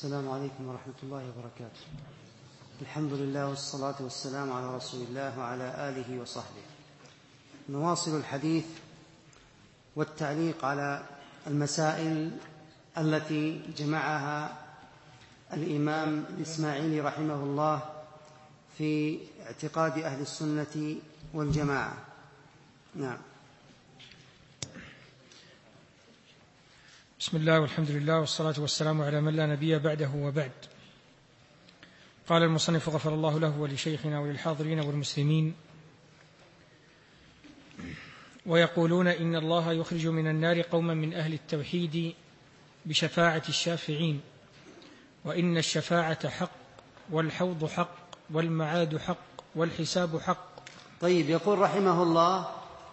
السلام عليكم ورحمة الله وبركاته. الحمد لله والصلاة والسلام على رسول الله وعلى آله وصحبه. نواصل الحديث والتعليق على المسائل التي جمعها الإمام الإسماعيلي رحمه الله في اعتقاد أهل السنة والجماعة. نعم. بسم الله والحمد لله والصلاة والسلام على من لا نبي بعده وبعد. قال المصنف غفر الله له ولشيخنا وللحاضرين والمسلمين: ويقولون إن الله يخرج من النار قوما من أهل التوحيد بشفاعة الشافعين، وإن الشفاعة حق، والحوض حق، والمعاد حق، والحساب حق. طيب، يقول رحمه الله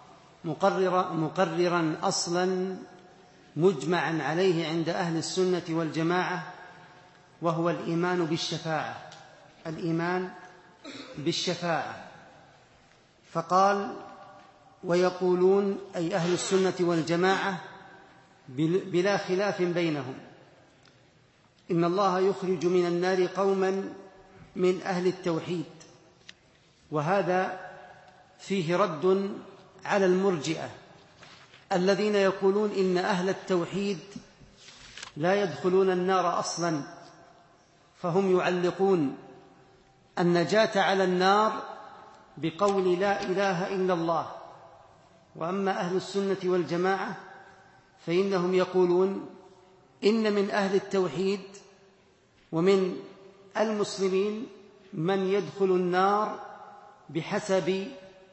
مقررا أصلا مجمعا عليه عند أهل السنة والجماعة، وهو الإيمان بالشفاعة. الإيمان بالشفاعة. فقال: ويقولون، أي أهل السنة والجماعة بلا خلاف بينهم، إن الله يخرج من النار قوما من أهل التوحيد. وهذا فيه رد على المرجئة الذين يقولون إن أهل التوحيد لا يدخلون النار أصلا، فهم يعلقون النجاة على النار بقول لا إله إلا الله. وأما أهل السنة والجماعة فإنهم يقولون إن من أهل التوحيد ومن المسلمين من يدخل النار بحسب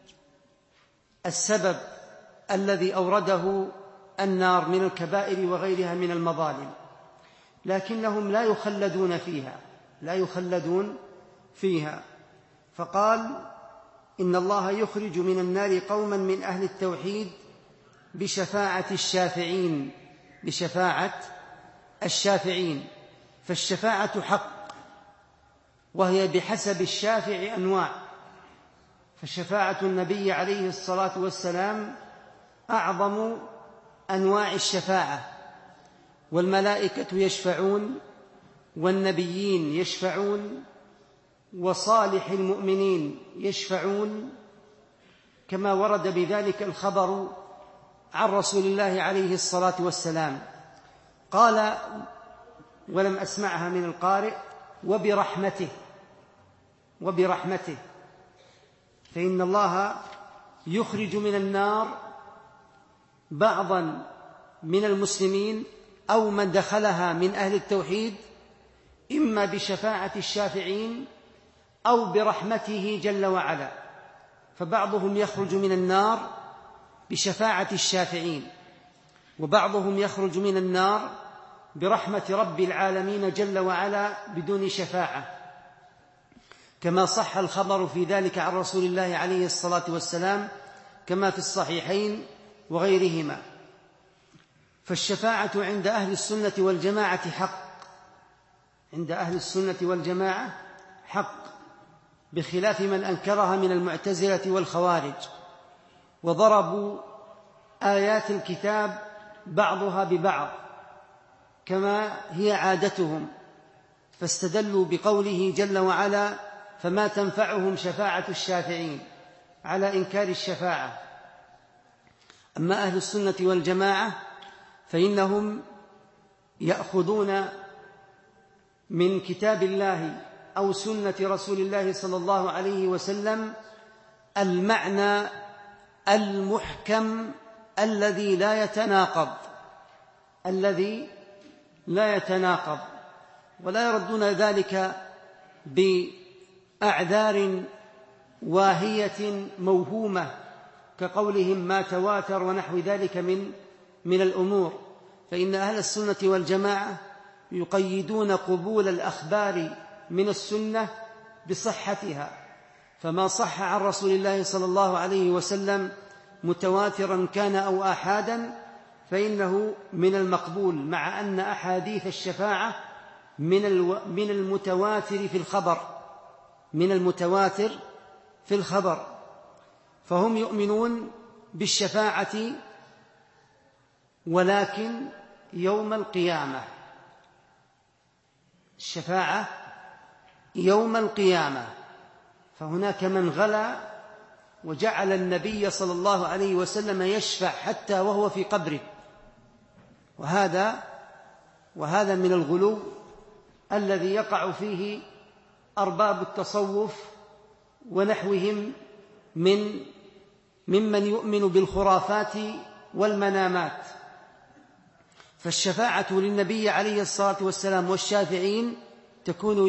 السبب الذي أورده النار من الكبائر وغيرها من المظالم، لكنهم لا يخلدون فيها. فقال: إن الله يخرج من النار قوما من أهل التوحيد بشفاعة الشافعين. فالشفاعة حق، وهي بحسب الشافع أنواع. فشفاعة النبي عليه الصلاة والسلام أعظم أنواع الشفاعة، والملائكة يشفعون، والنبيين يشفعون، وصالح المؤمنين يشفعون، كما ورد بذلك الخبر عن رسول الله عليه الصلاة والسلام. قال، ولم أسمعها من القارئ: وبرحمته، فإن الله يخرج من النار بعضا من المسلمين أو من دخلها من أهل التوحيد، إما بشفاعة الشافعين أو برحمته جل وعلا. فبعضهم يخرج من النار بشفاعة الشافعين، وبعضهم يخرج من النار برحمة رب العالمين جل وعلا بدون شفاعة، كما صح الخبر في ذلك عن رسول الله عليه الصلاة والسلام، كما في الصحيحين وغيرهما. فالشفاعة عند أهل السنة والجماعة حق، بخلاف من أنكرها من المعتزلة والخوارج، وضربوا آيات الكتاب بعضها ببعض كما هي عادتهم، فاستدلوا بقوله جل وعلا: فما تنفعهم شفاعة الشافعين، على إنكار الشفاعة. أما أهل السنة والجماعة فإنهم يأخذون من كتاب الله أو سنة رسول الله صلى الله عليه وسلم المعنى المحكم الذي لا يتناقض، ولا يردون ذلك بأعذار واهية موهومة كقولهم ما تواتر ونحو ذلك من الأمور. فإن أهل السنة والجماعة يقيدون قبول الأخبار من السنة بصحتها، فما صح عن رسول الله صلى الله عليه وسلم متواترا كان أو آحادا فإنه من المقبول، مع أن أحاديث الشفاعة من المتواتر في الخبر. فهم يؤمنون بالشفاعة، ولكن يوم القيامة. الشفاعة يوم القيامة، فهناك من غلا وجعل النبي صلى الله عليه وسلم يشفع حتى وهو في قبره، وهذا من الغلو الذي يقع فيه أرباب التصوف ونحوهم ممن يؤمن بالخرافات والمنامات. فالشفاعة للنبي عليه الصلاة والسلام والشافعين تكون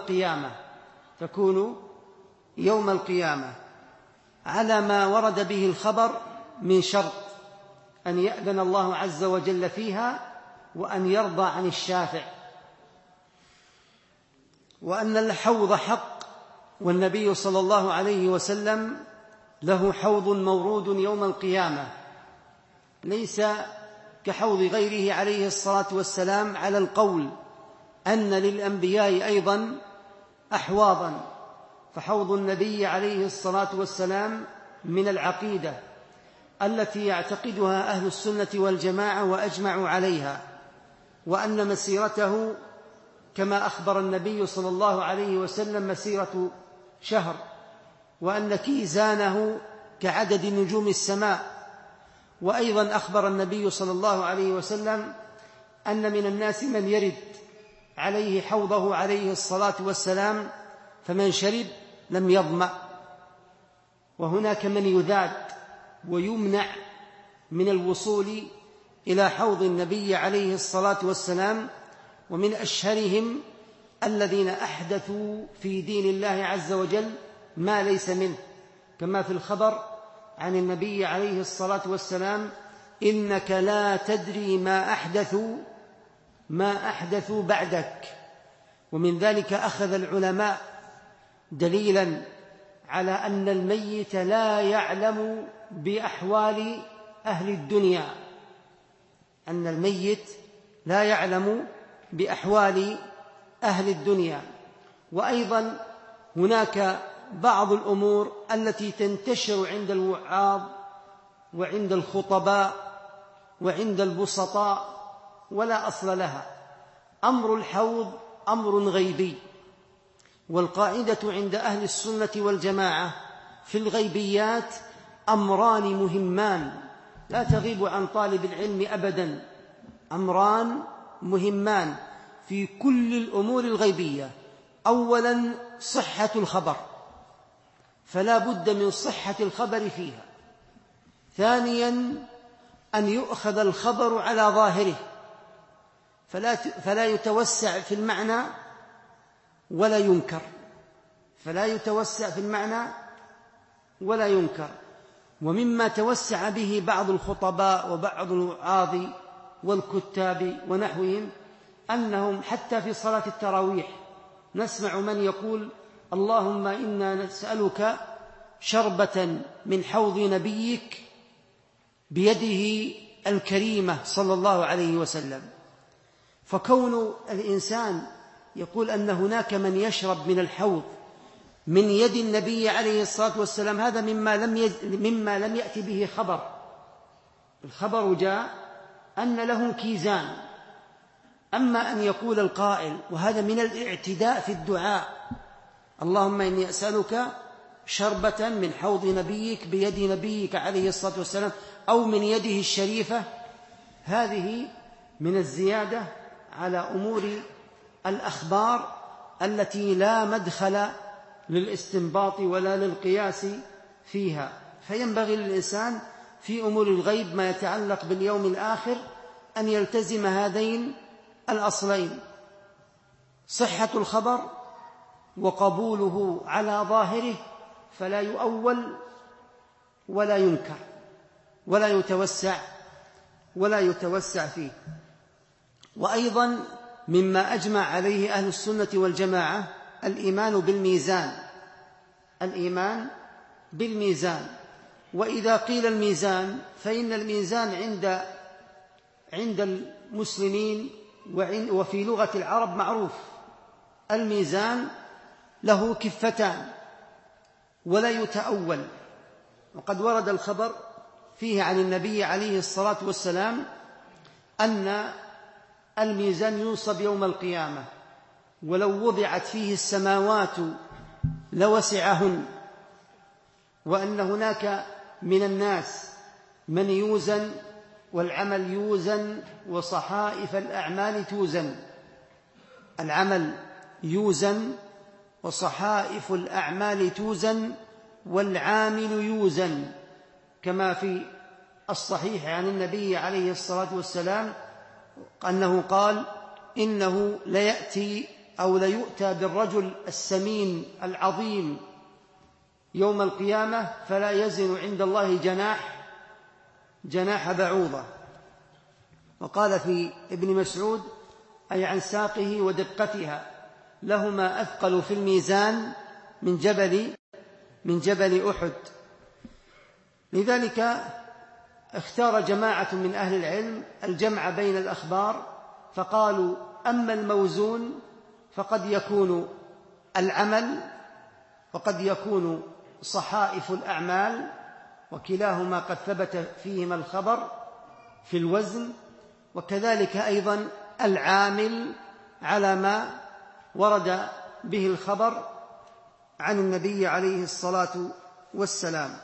يوم القيامة على ما ورد به الخبر من شرط: أن يأذن الله عز وجل فيها، وأن يرضى عن الشافع، وأن الحوض حق، والنبي صلى الله عليه وسلم له حوض مورود يوم القيامة ليس كحوض غيره عليه الصلاة والسلام، على القول أن للأنبياء أيضا أحواضا، فحوض النبي عليه الصلاة والسلام من العقيدة التي يعتقدها أهل السنة والجماعة وأجمعوا عليها، وأن مسيرته كما أخبر النبي صلى الله عليه وسلم مسيرة شهر، وأن كيزانه كعدد نجوم السماء. وأيضا أخبر النبي صلى الله عليه وسلم أن من الناس من يرد عليه حوضه عليه الصلاة والسلام فمن شرب لم يظمأ، وهناك من يذاد ويمنع من الوصول إلى حوض النبي عليه الصلاة والسلام، ومن أشهرهم الذين أحدثوا في دين الله عز وجل ما ليس منه، كما في الخبر عن النبي عليه الصلاة والسلام: إنك لا تدري ما أحدثوا بعدك. ومن ذلك أخذ العلماء دليلا على أن الميت لا يعلم بأحوال أهل الدنيا، أن الميت لا يعلم بأحوال أهل الدنيا. وأيضا هناك بعض الأمور التي تنتشر عند الوعاظ وعند الخطباء وعند البسطاء ولا أصل لها. أمر الحوض أمر غيبي، والقاعدة عند أهل السنة والجماعة في الغيبيات أمران مهمان لا تغيب عن طالب العلم أبدا، أمران مهمان في كل الأمور الغيبية: أولا صحة الخبر، فلا بد من صحة الخبر فيها. ثانيا أن يؤخذ الخبر على ظاهره، فلا يتوسع في المعنى ولا ينكر، ومما توسع به بعض الخطباء وبعض الوعاظ والكتاب ونحوهم أنهم حتى في صلاة التراويح نسمع من يقول: اللهم إنا نسألك شربة من حوض نبيك بيده الكريمة صلى الله عليه وسلم. فكون الإنسان يقول أن هناك من يشرب من الحوض من يد النبي عليه الصلاة والسلام، هذا مما لم يأتي به خبر. الخبر جاء أن له كيزان. أما أن يقول القائل، وهذا من الاعتداء في الدعاء: اللهم إني أسألك شربة من حوض نبيك بيد نبيك عليه الصلاة والسلام، أو من يده الشريفة، هذه من الزيادة على أمور الأخبار التي لا مدخل للاستنباط ولا للقياس فيها. فينبغي للإنسان في أمور الغيب ما يتعلق باليوم الآخر أن يلتزم هذين الأصلين: صحة الخبر وقبوله على ظاهره، فلا يؤول ولا ينكر ولا يتوسع فيه. وأيضا مما أجمع عليه أهل السنة والجماعة الإيمان بالميزان. وإذا قيل الميزان فإن الميزان عند المسلمين وفي لغة العرب معروف: الميزان له كفتان ولا يتأول. وقد ورد الخبر فيه عن النبي عليه الصلاة والسلام أن الميزان ينصب يوم القيامة ولو وضعت فيه السماوات لوسعهن، وأن هناك من الناس من يوزن والعمل يوزن وصحائف الأعمال توزن. العمل يوزن وصحائف الأعمال توزن والعامل يوزن، كما في الصحيح عن النبي عليه الصلاة والسلام أنه قال: إنه ليأتي أو ليؤتى بالرجل السمين العظيم يوم القيامة فلا يزن عند الله جناح بعوضة. وقال في ابن مسعود: أي عن ساقه ودقتها، لهما أثقل في الميزان من جبل أحد. لذلك اختار جماعة من أهل العلم الجمع بين الأخبار، فقالوا: أما الموزون فقد يكون العمل وقد يكون صحائف الأعمال، وكلاهما قد ثبت فيهما الخبر في الوزن، وكذلك أيضا العامل على ما ورد به الخبر عن النبي عليه الصلاة والسلام.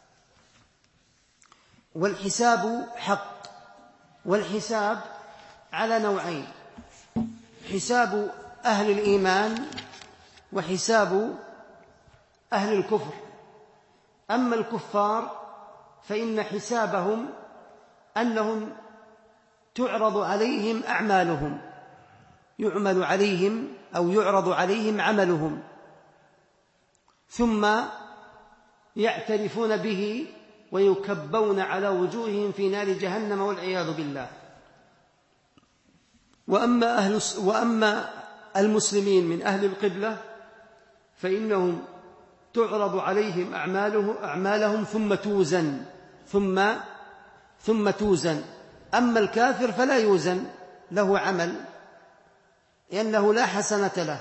والحساب حق، والحساب على نوعين: حساب أهل الإيمان وحساب أهل الكفر. أما الكفار فإن حسابهم أنهم تعرض عليهم أعمالهم، يعمل عليهم أو يعرض عليهم عملهم، ثم يعترفون به ويكبون على وجوههم في نار جهنم والعياذ بالله. وأما المسلمين من أهل القبلة فإنهم تعرض عليهم أعمالهم ثم توزن. أما الكافر فلا يوزن له عمل لأنه لا حسنة له.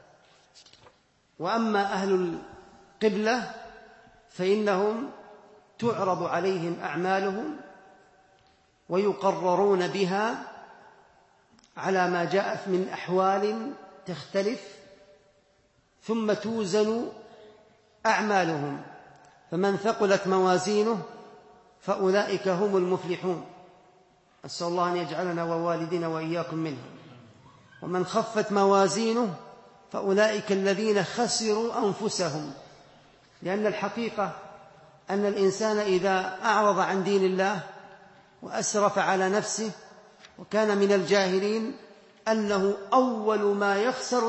وأما أهل القبلة فإنهم تعرض عليهم أعمالهم ويقررون بها على ما جاءت من أحوال تختلف، ثم توزن أعمالهم، فمن ثقلت موازينه فأولئك هم المفلحون، أسأل الله أن يجعلنا ووالدنا وإياكم منهم. ومن خفت موازينه فأولئك الذين خسروا أنفسهم، لأن الحقيقة أن الإنسان إذا أعرض عن دين الله وأسرف على نفسه وكان من الجاهلين أنه أول ما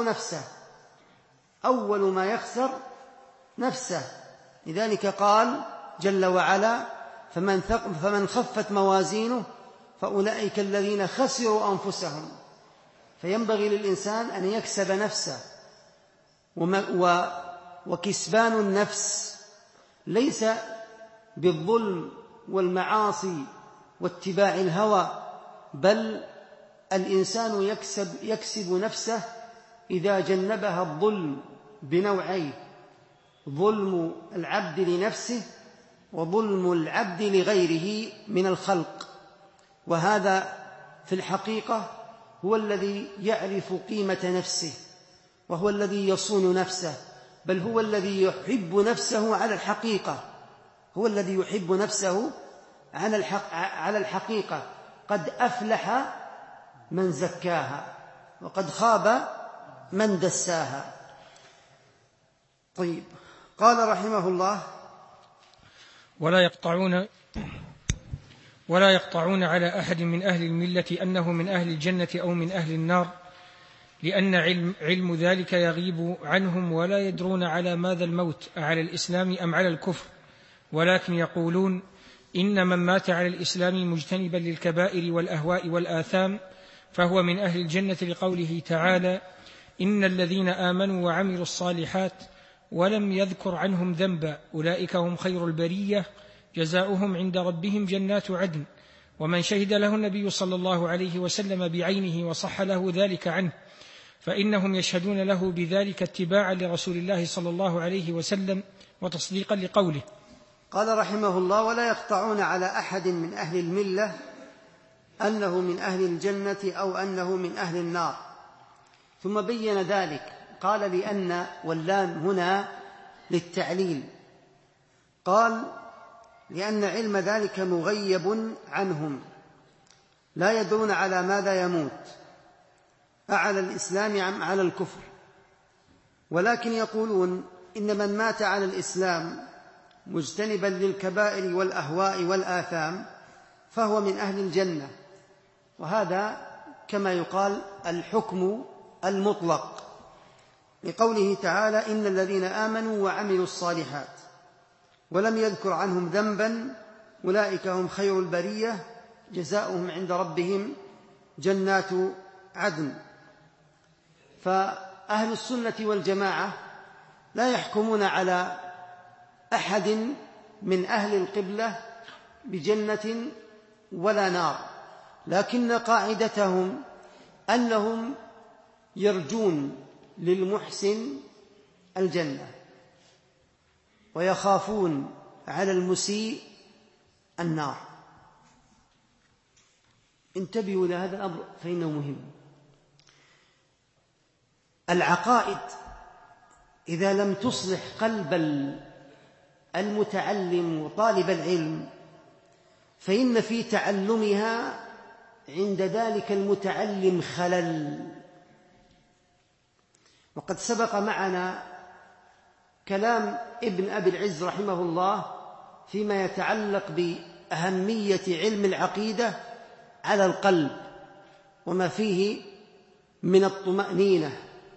يخسر نفسه. لذلك قال جل وعلا: فمن خفت موازينه فأولئك الذين خسروا أنفسهم. فينبغي للإنسان أن يكسب نفسه، وكسبان النفس ليس بالظلم والمعاصي واتباع الهوى، بل الإنسان يكسب نفسه إذا جنبها الظلم بنوعين: ظلم العبد لنفسه وظلم العبد لغيره من الخلق. وهذا في الحقيقة هو الذي يعرف قيمة نفسه، وهو الذي يصون نفسه، بل هو الذي يحب نفسه على الحقيقة، هو الذي يحب نفسه على الحقيقة. قد أفلح من زكاها وقد خاب من دساها. طيب، قال رحمه الله: ولا يقطعون على أحد من أهل الملة أنه من أهل الجنة أو من أهل النار، لأن علم ذلك يغيب عنهم، ولا يدرون على ماذا الموت، على الإسلام أم على الكفر، ولكن يقولون: إن من مات على الإسلام مجتنبا للكبائر والأهواء والآثام فهو من أهل الجنة، لقوله تعالى: إن الذين آمنوا وعملوا الصالحات ولم يذكر عنهم ذنبا أولئك هم خير البرية جزاؤهم عند ربهم جنات عدن. ومن شهد له النبي صلى الله عليه وسلم بعينه وصح له ذلك عنه فإنهم يشهدون له بذلك اتباعا لرسول الله صلى الله عليه وسلم وتصديقا لقوله. قال رحمه الله: ولا يقطعون على أحد من أهل الملة أنه من أهل الجنة أو أنه من أهل النار، ثم بين ذلك قال لأن واللام هنا للتعليل، قال لأن علم ذلك مغيب عنهم لا يدرون على ماذا يموت، أعلى الإسلام أم على الكفر، ولكن يقولون إن من مات على الإسلام مجتنبا للكبائر والأهواء والآثام فهو من أهل الجنة، وهذا كما يقال الحكم المطلق، لقوله تعالى إن الذين آمنوا وعملوا الصالحات ولم يذكر عنهم ذنبا أولئك هم خير البرية جزاؤهم عند ربهم جنات عدن. فأهل السنة والجماعة لا يحكمون على أحد من أهل القبلة بجنة ولا نار، لكن قاعدتهم أنهم يرجون للمحسن الجنة ويخافون على المسيء النار. انتبهوا لهذا الأمر فإنه مهم. العقائد إذا لم تصلح قلب المتعلم وطالب العلم فإن في تعلمها عند ذلك المتعلم خلل. وقد سبق معنا كلام ابن أبي العز رحمه الله فيما يتعلق بأهمية علم العقيدة على القلب وما فيه من الطمأنينة.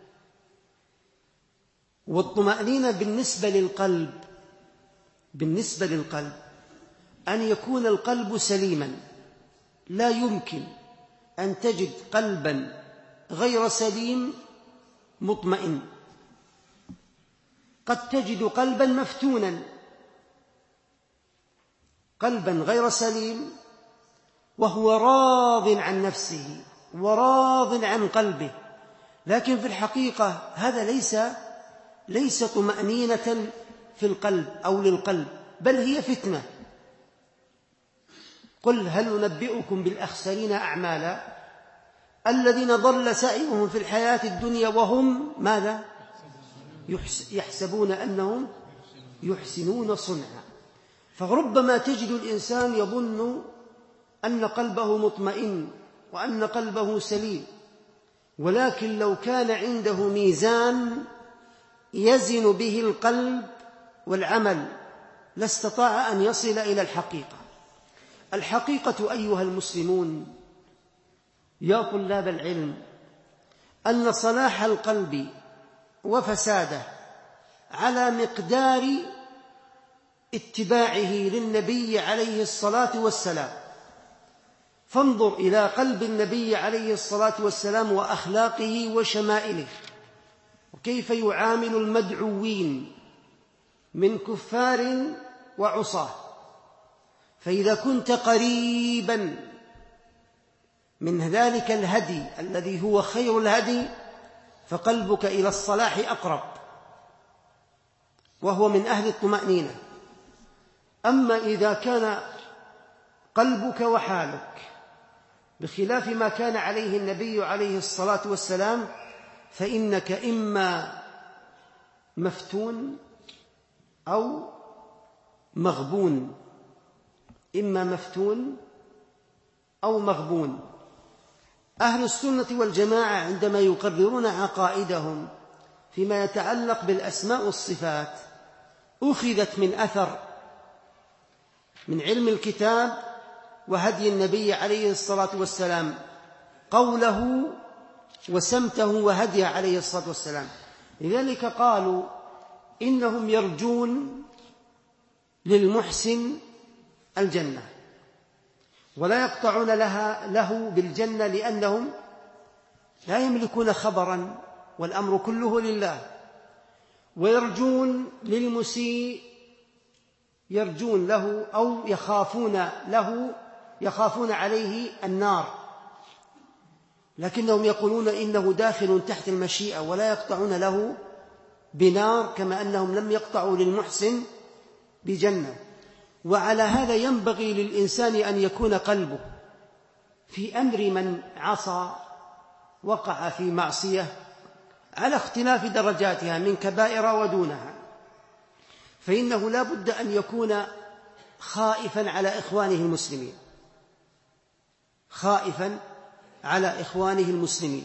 والطمأنينة بالنسبة للقلب أن يكون القلب سليما، لا يمكن أن تجد قلبا غير سليم مطمئن. قد تجد قلبا مفتونا، قلبا غير سليم وهو راض عن نفسه وراض عن قلبه، لكن في الحقيقة هذا ليس طمأنينة في القلب أو للقلب، بل هي فتنة. قل هل ننبئكم بالأخسرين أعمالا الذين ضل سعيهم في الحياة الدنيا وهم ماذا؟ يحسبون أنهم يحسنون صنعا. فربما تجد الإنسان يظن أن قلبه مطمئن وأن قلبه سليم، ولكن لو كان عنده ميزان يزن به القلب والعمل لاستطاع أن يصل إلى الحقيقة. الحقيقة أيها المسلمون يا طلاب العلم أن صلاح القلب وفساده على مقدار اتباعه للنبي عليه الصلاة والسلام. فانظر إلى قلب النبي عليه الصلاة والسلام وأخلاقه وشمائله وكيف يعامل المدعوين من كفار وعصاة. فإذا كنت قريبا من ذلك الهدي الذي هو خير الهدي فقلبك إلى الصلاح أقرب، وهو من أهل الطمأنينة. أما إذا كان قلبك وحالك بخلاف ما كان عليه النبي عليه الصلاة والسلام فإنك إما مفتون أو مغبون، إما مفتون أو مغبون. أهل السنة والجماعة عندما يقررون عقائدهم فيما يتعلق بالأسماء والصفات أخذت من أثر من علم الكتاب وهدي النبي عليه الصلاة والسلام، قوله وسمته وهديه عليه الصلاة والسلام. لذلك قالوا إنهم يرجون للمحسن الجنة ولا يقطعون له بالجنة لأنهم لا يملكون خبرا والأمر كله لله. ويرجون للمسيء، يرجون له أو يخافون عليه النار، لكنهم يقولون إنه داخل تحت المشيئة ولا يقطعون له بنار كما أنهم لم يقطعوا للمحسن بجنة. وعلى هذا ينبغي للإنسان أن يكون قلبه في أمر من عصى وقع في معصية على اختلاف درجاتها من كبائر ودونها، فإنه لا بد أن يكون خائفا على إخوانه المسلمين، خائفا على إخوانه المسلمين.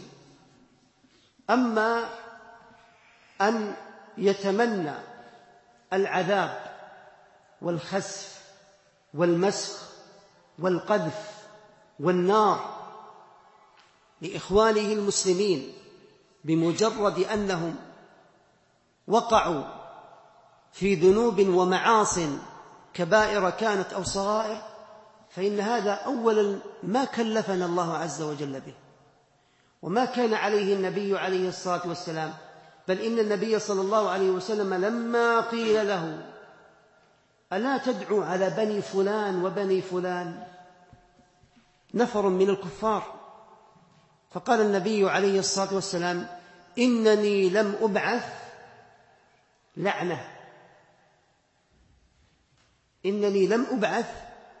أما أن يتمنى العذاب والخسف والمسخ والقذف والنار لإخوانه المسلمين بمجرد أنهم وقعوا في ذنوب ومعاصٍ كبائر كانت أو صغائر، فإن هذا أولا ما كلفنا الله عز وجل به، وما كان عليه النبي عليه الصلاة والسلام. بل إن النبي صلى الله عليه وسلم لما قيل له ألا تدعو على بني فلان وبني فلان، نفر من الكفار، فقال النبي عليه الصلاة والسلام إنني لم أبعث لعنة، إنني لم أبعث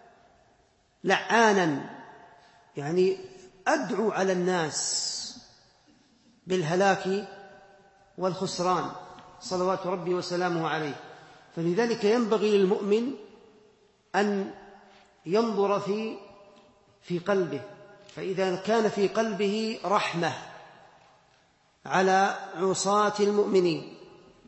لعانا، يعني أدعو على الناس بالهلاك والخسران صلوات ربي وسلامه عليه. فلذلك ينبغي للمؤمن أن ينظر في قلبه، فإذا كان في قلبه رحمة على عصاة المؤمنين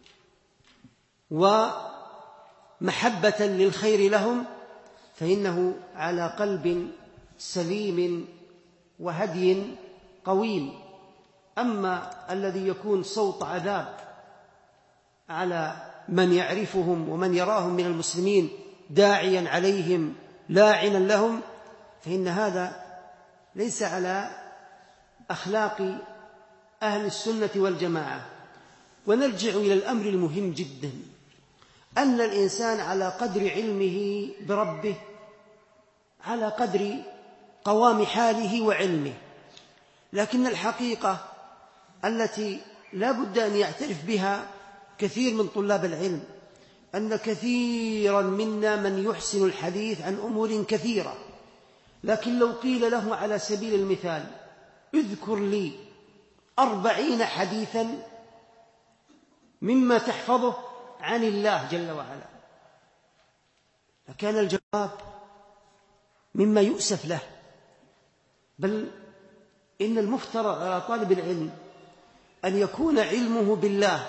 ومحبة للخير لهم، فإنه على قلب سليم وهدي قويم. أما الذي يكون صوت عذاب على من يعرفهم ومن يراهم من المسلمين داعيا عليهم لاعنا لهم، فإن هذا ليس على أخلاق أهل السنة والجماعة. ونرجع إلى الأمر المهم جدا، أن الإنسان على قدر علمه بربه، على قدر قوام حاله وعلمه، لكن الحقيقة التي لا بد أن يعترف بها كثير من طلاب العلم أن كثيرا منا من يحسن الحديث عن أمور كثيرة، لكن لو قيل له على سبيل المثال اذكر لي 40 حديثا مما تحفظه عن الله جل وعلا، لكان الجواب مما يؤسف له. بل إن المفترض على طالب العلم أن يكون علمه بالله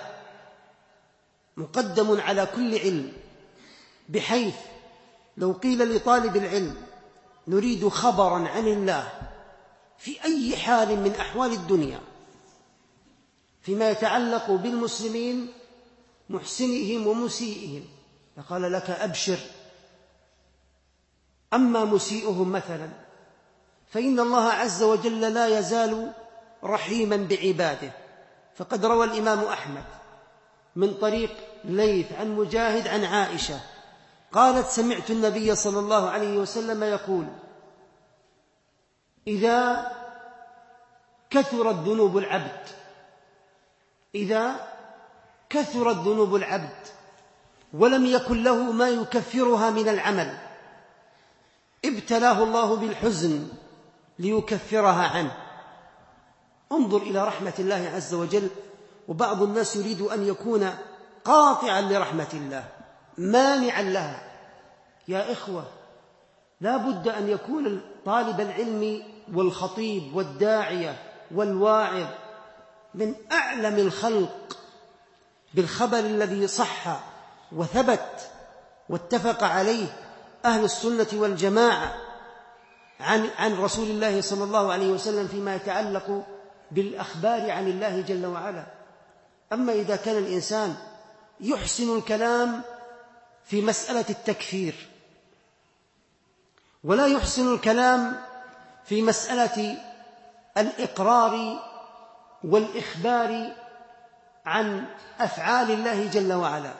مقدم على كل علم، بحيث لو قيل لطالب العلم نريد خبرا عن الله في أي حال من أحوال الدنيا فيما يتعلق بالمسلمين محسنهم ومسيئهم، فقال لك أبشر. أما مسيئهم مثلا فإن الله عز وجل لا يزال رحيما بعباده، فقد روى الإمام أحمد من طريق ليث عن مجاهد عن عائشة قالت سمعت النبي صلى الله عليه وسلم يقول إذا كثرت ذنوب العبد، إذا كثرت ذنوب العبد ولم يكن له ما يكفرها من العمل ابتلاه الله بالحزن ليكفرها عنه. انظر إلى رحمة الله عز وجل. وبعض الناس يريد أن يكون قاطعا لرحمة الله مانعا لها. يا إخوة، لا بد أن يكون طالب العلم والخطيب والداعية والواعظ من أعلم الخلق بالخبر الذي صح وثبت واتفق عليه أهل السنة والجماعة عن رسول الله صلى الله عليه وسلم فيما يتعلق بالأخبار عن الله جل وعلا. أما إذا كان الإنسان يحسن الكلام في مسألة التكفير ولا يحسن الكلام في مسألة الإقرار والإخبار عن أفعال الله جل وعلا،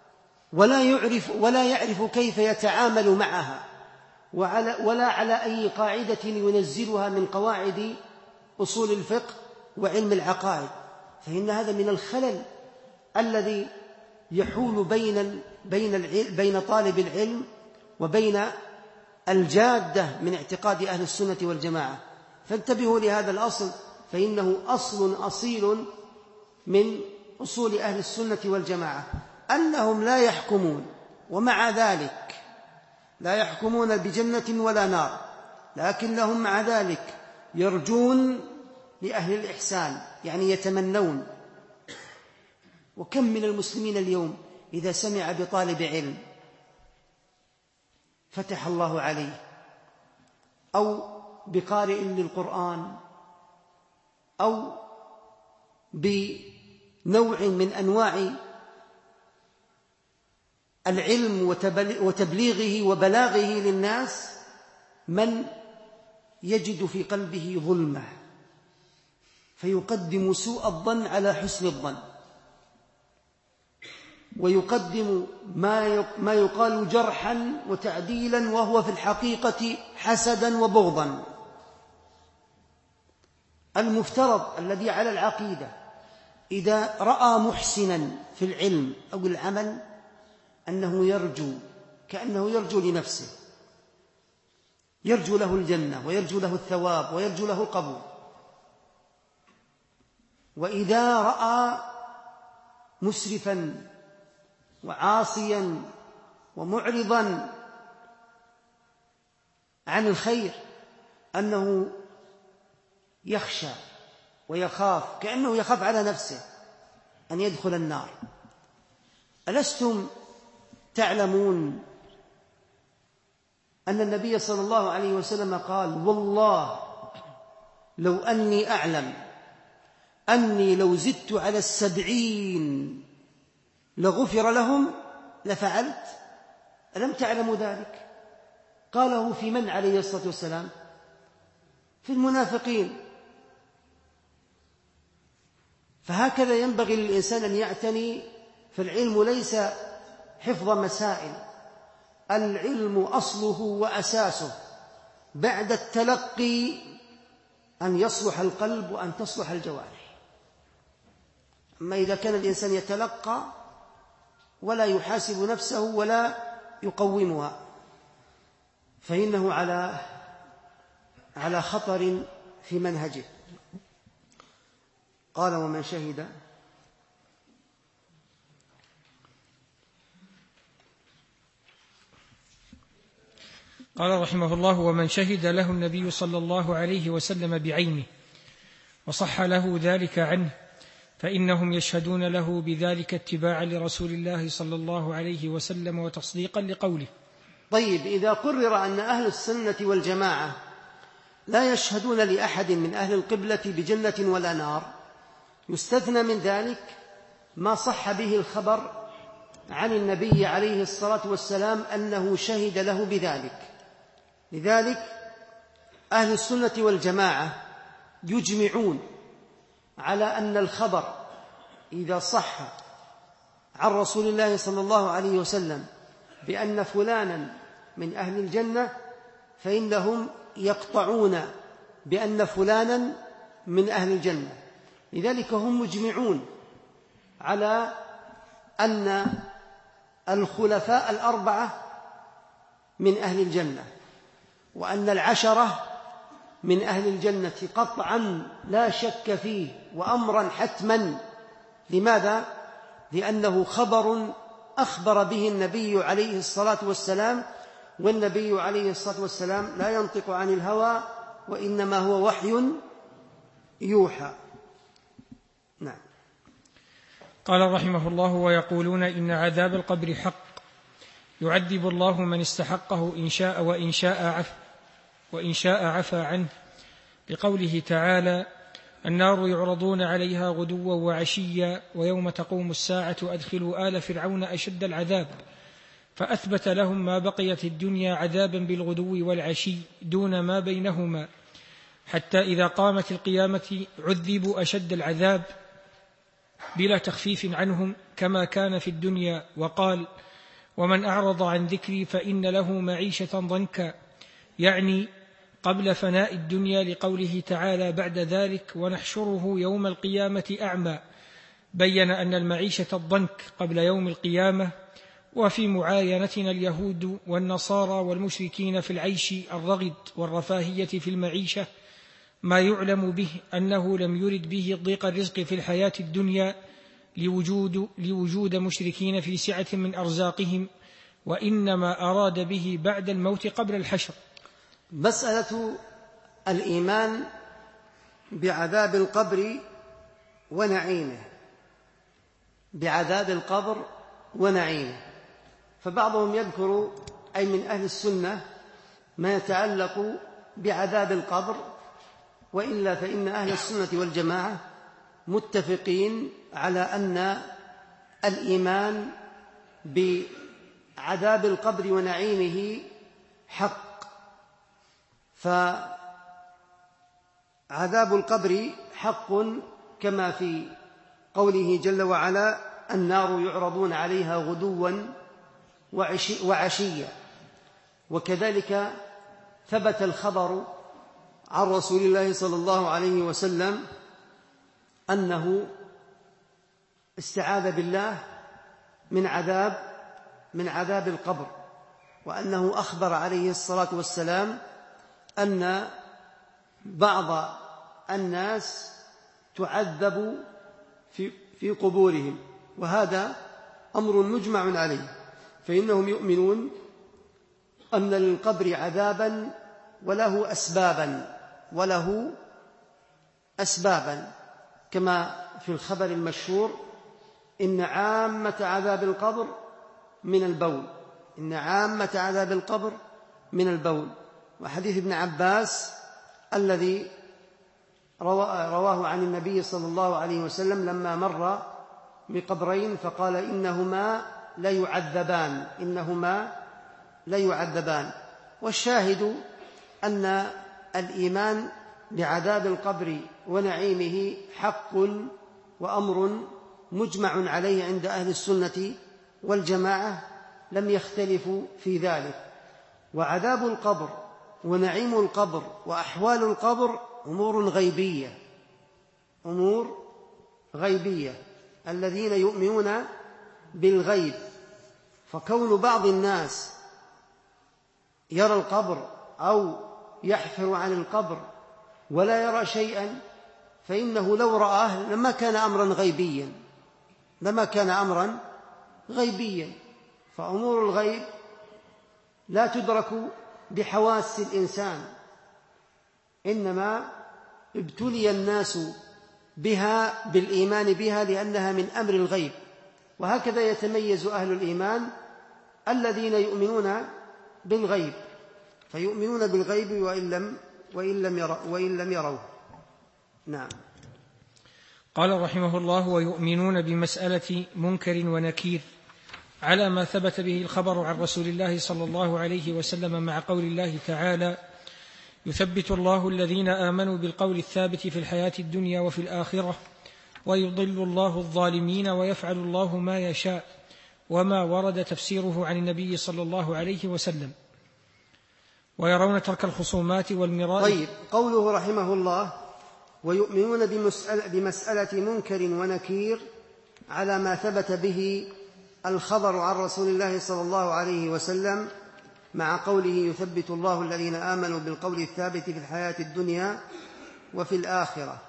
ولا يعرف كيف يتعامل معها، ولا على أي قاعدة ينزلها من قواعد أصول الفقه وعلم العقائد، فإن هذا من الخلل الذي يحول بين طالب العلم وبين الجادة من اعتقاد أهل السنة والجماعة. فانتبهوا لهذا الأصل، فإنه أصل أصيل من أصول أهل السنة والجماعة أنهم لا يحكمون، ومع ذلك لا يحكمون بجنة ولا نار، لكنهم مع ذلك يرجون لأهل الإحسان، يعني يتمنون. وكم من المسلمين اليوم إذا سمع بطالب علم فتح الله عليه، أو بقارئ للقرآن، أو بنوع من أنواع العلم وتبليغه وبلاغه للناس، من يجد في قلبه ظلمة فيقدم سوء الظن على حسن الظن، ويقدم ما يقال جرحا وتعديلا وهو في الحقيقة حسدا وبغضا. المفترض الذي على العقيدة إذا رأى محسنا في العلم أو العمل أنه يرجو، كأنه يرجو لنفسه، يرجو له الجنة ويرجو له الثواب ويرجو له القبول. وإذا رأى مسرفا وعاصيا ومعرضا عن الخير أنه يخشى ويخاف، كأنه يخاف على نفسه أن يدخل النار. ألستم تعلمون أن النبي صلى الله عليه وسلم قال: والله لو أني أعلم أني لو زدت على 70 لغفر لهم لفعلت؟ ألم تعلموا ذلك؟ قاله في من عليه الصلاة والسلام؟ في المنافقين. فهكذا ينبغي للإنسان أن يعتني، فالعلم ليس حفظ مسائل، العلم أصله وأساسه بعد التلقي أن يصلح القلب وأن تصلح الجوارح. أما إذا كان الإنسان يتلقى ولا يحاسب نفسه ولا يقومها فإنه على خطر في منهجه. قال: ومن شهد قال رحمه الله: ومن شهد له النبي صلى الله عليه وسلم بعينه وصح له ذلك عنه فإنهم يشهدون له بذلك اتباعا لرسول الله صلى الله عليه وسلم وتصديقا لقوله. طيب، إذا قرر أن أهل السنة والجماعة لا يشهدون لأحد من أهل القبلة بجنة ولا نار، يستثنى من ذلك ما صح به الخبر عن النبي عليه الصلاة والسلام أنه شهد له بذلك. لذلك أهل السنة والجماعة يجمعون على أن الخبر إذا صح عن رسول الله صلى الله عليه وسلم بأن فلانا من أهل الجنة فإنهم يقطعون بأن فلانا من أهل الجنة. لذلك هم مجمعون على أن الخلفاء الأربعة من أهل الجنة، وأن 10 من أهل الجنة قطعا لا شك فيه وأمرا حتما. لماذا؟ لأنه خبر أخبر به النبي عليه الصلاة والسلام، والنبي عليه الصلاة والسلام لا ينطق عن الهوى وإنما هو وحي يوحى. نعم. قال رحمه الله: ويقولون إن عذاب القبر حق، يعذب الله من استحقه إن شاء وإن شاء عفى عنه، لقوله تعالى: النار يعرضون عليها غدوا وعشيا ويوم تقوم الساعة أدخلوا آل فرعون أشد العذاب، فأثبت لهم ما بقي في الدنيا عذابا بالغدو والعشي دون ما بينهما، حتى إذا قامت القيامة عذبوا أشد العذاب بلا تخفيف عنهم كما كان في الدنيا. وقال: ومن أعرض عن ذكري فإن له معيشة ضنكا، يعني قبل فناء الدنيا، لقوله تعالى بعد ذلك: ونحشره يوم القيامة أعمى، بين أن المعيشة الضنك قبل يوم القيامة. وفي معاينتنا اليهود والنصارى والمشركين في العيش الرغد والرفاهية في المعيشة ما يعلم به أنه لم يرد به ضيق الرزق في الحياة الدنيا لوجود مشركين في سعة من أرزاقهم، وإنما أراد به بعد الموت قبل الحشر. مسألة الإيمان بعذاب القبر ونعيمه، بعذاب القبر ونعيمه، فبعضهم يذكر أي من أهل السنة ما يتعلق بعذاب القبر، وإلا فإن أهل السنة والجماعة متفقين على أن الإيمان بعذاب القبر ونعيمه حق. فعذاب القبر حق كما في قوله جل وعلا: النار يعرضون عليها غدوا وعشيا. وكذلك ثبت الخبر عن رسول الله صلى الله عليه وسلم أنه استعاذ بالله من عذاب القبر، وأنه أخبر عليه الصلاة والسلام أن بعض الناس تعذب في قبورهم، وهذا أمر مجمع عليه، فإنهم يؤمنون أن للقبر عذابا وله أسبابا كما في الخبر المشهور: إن عامة عذاب القبر من البول. وحديث ابن عباس الذي رواه عن النبي صلى الله عليه وسلم لما مر بقبرين فقال: إنهما لا يعذبان. والشاهد أن الإيمان بعذاب القبر ونعيمه حق وأمر مجمع عليه عند أهل السنة والجماعة، لم يختلفوا في ذلك. وعذاب القبر ونعيم القبر وأحوال القبر أمور غيبية، الذين يؤمنون بالغيب. فكون بعض الناس يرى القبر أو يحفر عن القبر ولا يرى شيئا، فإنه لو رآه لما كان أمرا غيبيا. فأمور الغيب لا تدرك بحواس الإنسان، إنما ابتلي الناس بها بالإيمان بها لأنها من أمر الغيب. وهكذا يتميز أهل الإيمان الذين يؤمنون بالغيب، فيؤمنون بالغيب وإن لم يروه. نعم. قال رحمه الله: ويؤمنون بمسألة منكر ونكير على ما ثبت به الخبر عن رسول الله صلى الله عليه وسلم، مع قول الله تعالى: يثبت الله الذين آمنوا بالقول الثابت في الحياة الدنيا وفي الآخرة ويضل الله الظالمين ويفعل الله ما يشاء، وما ورد تفسيره عن النبي صلى الله عليه وسلم. ويرون ترك الخصومات والمراء. طيب، قوله رحمه الله: ويؤمنون بمسألة منكر ونكير على ما ثبت به الخبر عن رسول الله صلى الله عليه وسلم، مع قوله: يثبت الله الذين آمنوا بالقول الثابت في الحياة الدنيا وفي الآخرة.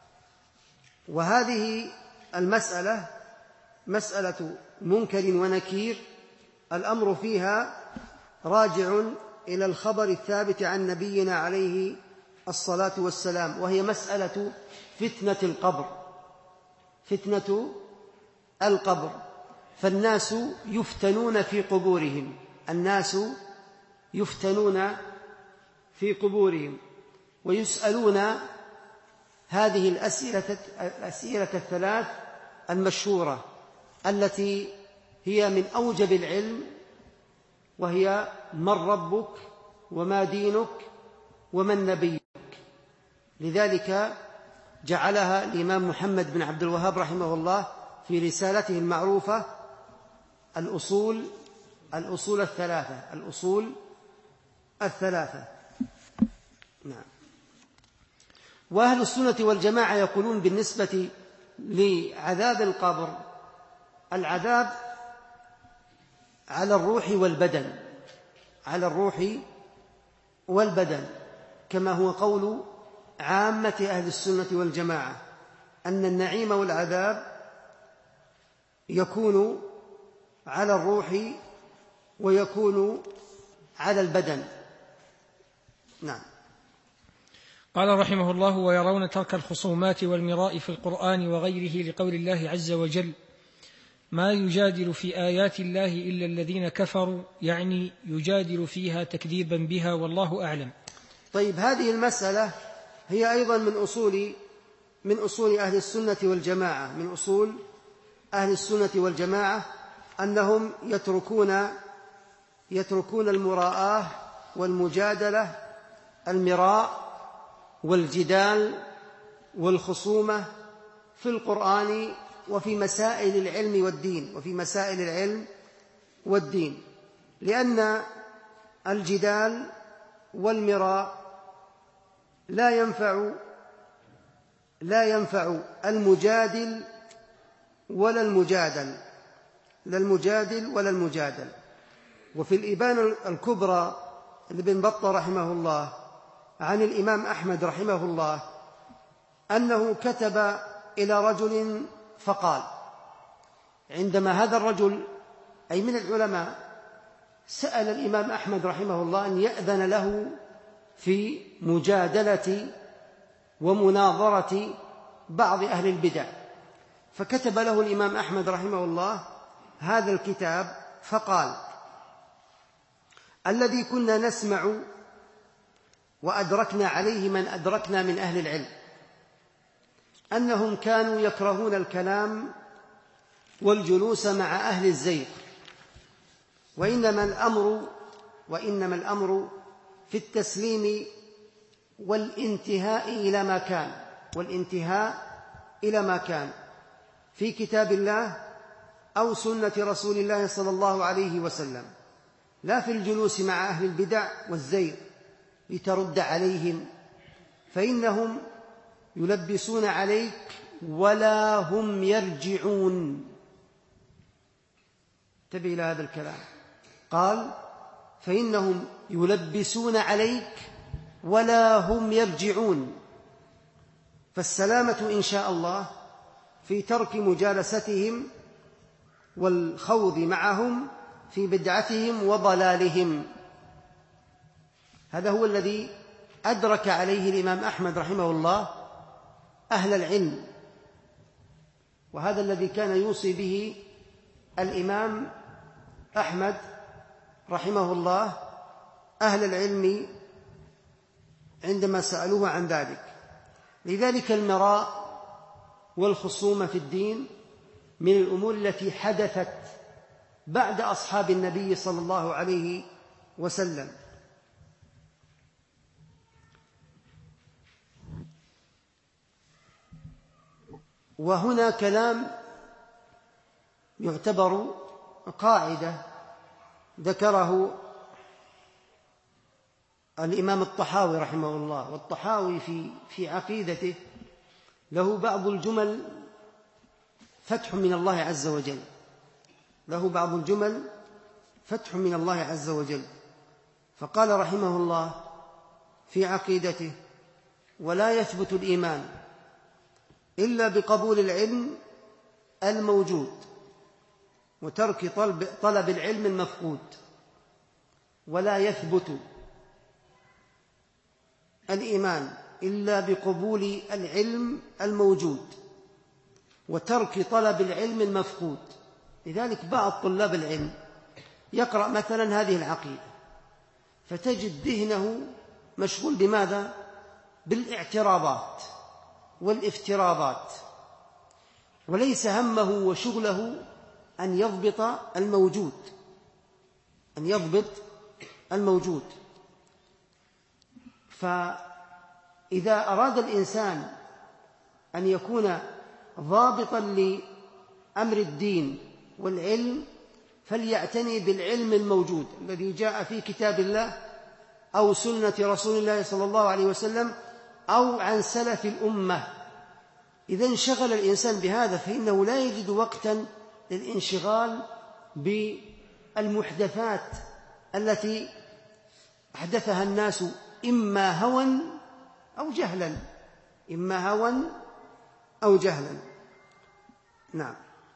وهذه المسألة مسألة منكر ونكير، الأمر فيها راجع إلى الخبر الثابت عن نبينا عليه الصلاة والسلام، وهي مسألة فتنة القبر. فالناس يفتنون في قبورهم ويسألون هذه الأسئلة الثلاث المشهورة التي هي من أوجب العلم، وهي: من ربك، وما دينك، ومن نبيك. لذلك جعلها الإمام محمد بن عبد الوهاب رحمه الله في رسالته المعروفة الأصول الثلاثة. نعم. وأهل السنة والجماعة يقولون بالنسبة لعذاب القبر: العذاب على الروح والبدن، كما هو قول عامة أهل السنة والجماعة أن النعيم والعذاب يكون على الروح ويكون على البدن. نعم. قال رحمه الله: ويرون ترك الخصومات والمراء في القرآن وغيره لقول الله عز وجل: ما يجادل في آيات الله إلا الذين كفروا، يعني يجادل فيها تكذيبا بها، والله أعلم. طيب، هذه المسألة هي أيضا من أصول أهل السنة والجماعة، من أصول أهل السنة والجماعة أنهم يتركون المراءة والمجادلة، المراء والجدال والخصومة في القرآن وفي مسائل العلم والدين، لأن الجدال والمراء لا ينفع المجادل ولا المجادل. وفي الإبانة الكبرى لابن بطة رحمه الله عن الإمام أحمد رحمه الله أنه كتب إلى رجل فقال، عندما هذا الرجل أي من العلماء سأل الإمام أحمد رحمه الله أن يأذن له في مجادلة ومناظرة بعض أهل البدع، فكتب له الإمام أحمد رحمه الله هذا الكتاب فقال: الذي كنا نسمع وأدركنا عليه من أدركنا من أهل العلم أنهم كانوا يكرهون الكلام والجلوس مع أهل الزيغ، وإنما الأمر في التسليم والانتهاء إلى ما كان في كتاب الله أو سنة رسول الله صلى الله عليه وسلم، لا في الجلوس مع أهل البدع والزيغ لترد عليهم، فإنهم يلبسون عليك ولا هم يرجعون. انتبه إلى هذا الكلام، قال: فإنهم يلبسون عليك ولا هم يرجعون. فالسلامة إن شاء الله في ترك مجالستهم والخوض معهم في بدعتهم وضلالهم. هذا هو الذي أدرك عليه الإمام أحمد رحمه الله أهل العلم، وهذا الذي كان يوصي به الإمام أحمد رحمه الله أهل العلم عندما سألوه عن ذلك. لذلك المراء والخصومة في الدين من الأمور التي حدثت بعد أصحاب النبي صلى الله عليه وسلم. وهنا كلام يعتبر قاعدة ذكره الإمام الطحاوي رحمه الله، والطحاوي في عقيدته له بعض الجمل فتح من الله عز وجل، فقال رحمه الله في عقيدته: ولا يثبت الإيمان إلا بقبول العلم الموجود وترك طلب العلم المفقود. ولا يثبت الإيمان إلا بقبول العلم الموجود وترك طلب العلم المفقود. لذلك بعض طلاب العلم يقرأ مثلا هذه العقيدة فتجد ذهنه مشغول بماذا؟ بالاعتراضات والافتراضات، وليس همه وشغله أن يضبط الموجود. فإذا أراد الإنسان أن يكون ضابطا لأمر الدين والعلم فليعتني بالعلم الموجود الذي جاء في كتاب الله أو سنة رسول الله صلى الله عليه وسلم أو عن سلف الأمة. إذا انشغل الإنسان بهذا فإنه لا يجد وقتا للانشغال بالمحدثات التي أحدثها الناس إما هوى أو جهلا، إما هوى أو جهلا. نعم.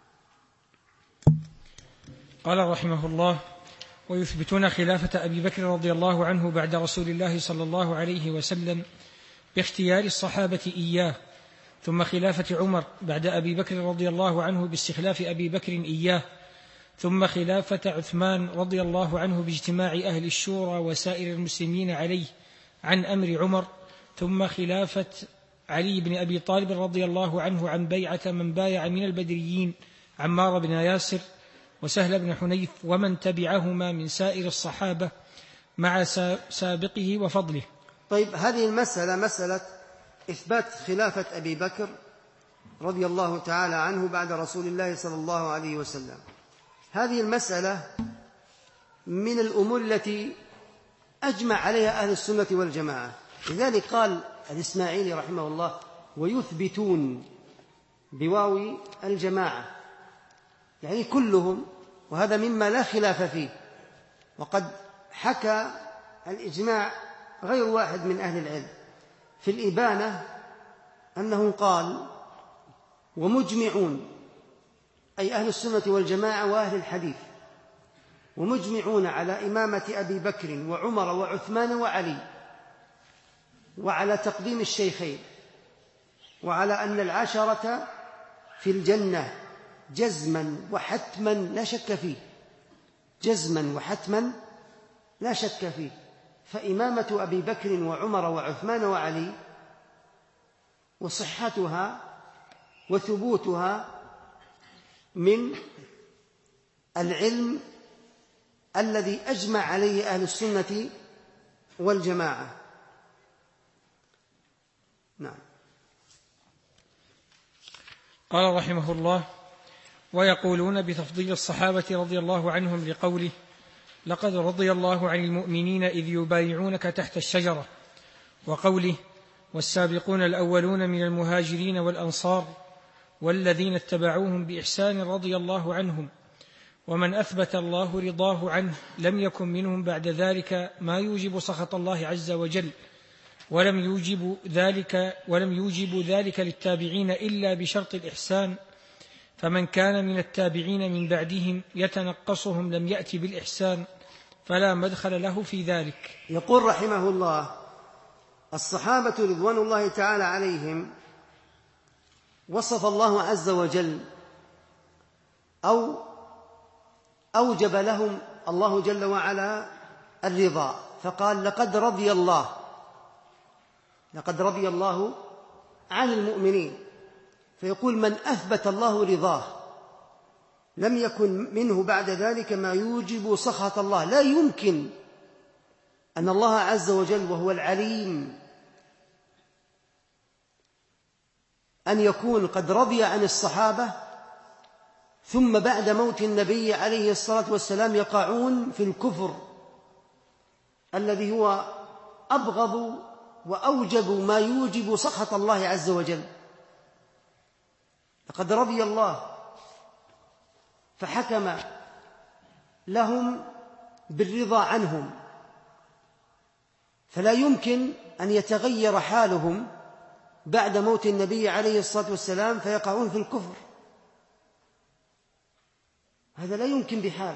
قال رحمه الله: ويثبتون خلافة أبي بكر رضي الله عنه بعد رسول الله صلى الله عليه وسلم باختيار الصحابة إياه، ثم خلافة عمر بعد أبي بكر رضي الله عنه باستخلاف أبي بكر إياه، ثم خلافة عثمان رضي الله عنه باجتماع أهل الشورى وسائر المسلمين عليه عن أمر عمر، ثم خلافة علي بن أبي طالب رضي الله عنه عن بيعة من بايع من البدريين عمار بن ياسر وسهل بن حنيف ومن تبعهما من سائر الصحابة مع سابقه وفضله. طيب، هذه المسألة مسألة إثبات خلافة أبي بكر رضي الله تعالى عنه بعد رسول الله صلى الله عليه وسلم، هذه المسألة من الأمور التي أجمع عليها أهل السنة والجماعة. لذلك قال الإسماعيلي رحمه الله: ويثبتون بواو الجماعة، يعني كلهم، وهذا مما لا خلاف فيه. وقد حكى الإجماع غير واحد من أهل العلم في الإبانة أنه قال: ومجمعون، أي أهل السنة والجماعة وأهل الحديث، ومجمعون على إمامة أبي بكر وعمر وعثمان وعلي، وعلى تقديم الشيخين، وعلى أن العشرة في الجنة جزما وحتما لا شك فيه، جزما وحتما لا شك فيه. فإمامة أبي بكر وعمر وعثمان وعلي وصحتها وثبوتها من العلم الذي أجمع عليه أهل السنة والجماعة. نعم. قال رحمه الله: ويقولون بتفضيل الصحابة رضي الله عنهم لقوله: لقد رضي الله عن المؤمنين إذ يبايعونك تحت الشجرة، وقوله: والسابقون الأولون من المهاجرين والأنصار والذين اتبعوهم بإحسان رضي الله عنهم. ومن أثبت الله رضاه عنه لم يكن منهم بعد ذلك ما يوجب سخط الله عز وجل، ولم يوجب ذلك للتابعين إلا بشرط الإحسان، فمن كان من التابعين من بعدهم يتنقصهم لم يأتي بالإحسان، فلا مدخل له في ذلك. يقول رحمه الله: الصحابة رضوان الله تعالى عليهم وصف الله عز وجل أو أوجب لهم الله جل وعلا الرضا، فقال: لقد رضي الله عن المؤمنين. فيقول: من أثبت الله رضاه لم يكن منه بعد ذلك ما يوجب سخط الله. لا يمكن أن الله عز وجل وهو العليم أن يكون قد رضي عن الصحابة ثم بعد موت النبي عليه الصلاة والسلام يقعون في الكفر الذي هو أبغض وأوجب ما يوجب سخط الله عز وجل. لقد رضي الله، فحكم لهم بالرضا عنهم، فلا يمكن أن يتغير حالهم بعد موت النبي عليه الصلاة والسلام فيقعون في الكفر، هذا لا يمكن بحال.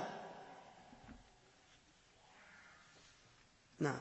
نعم.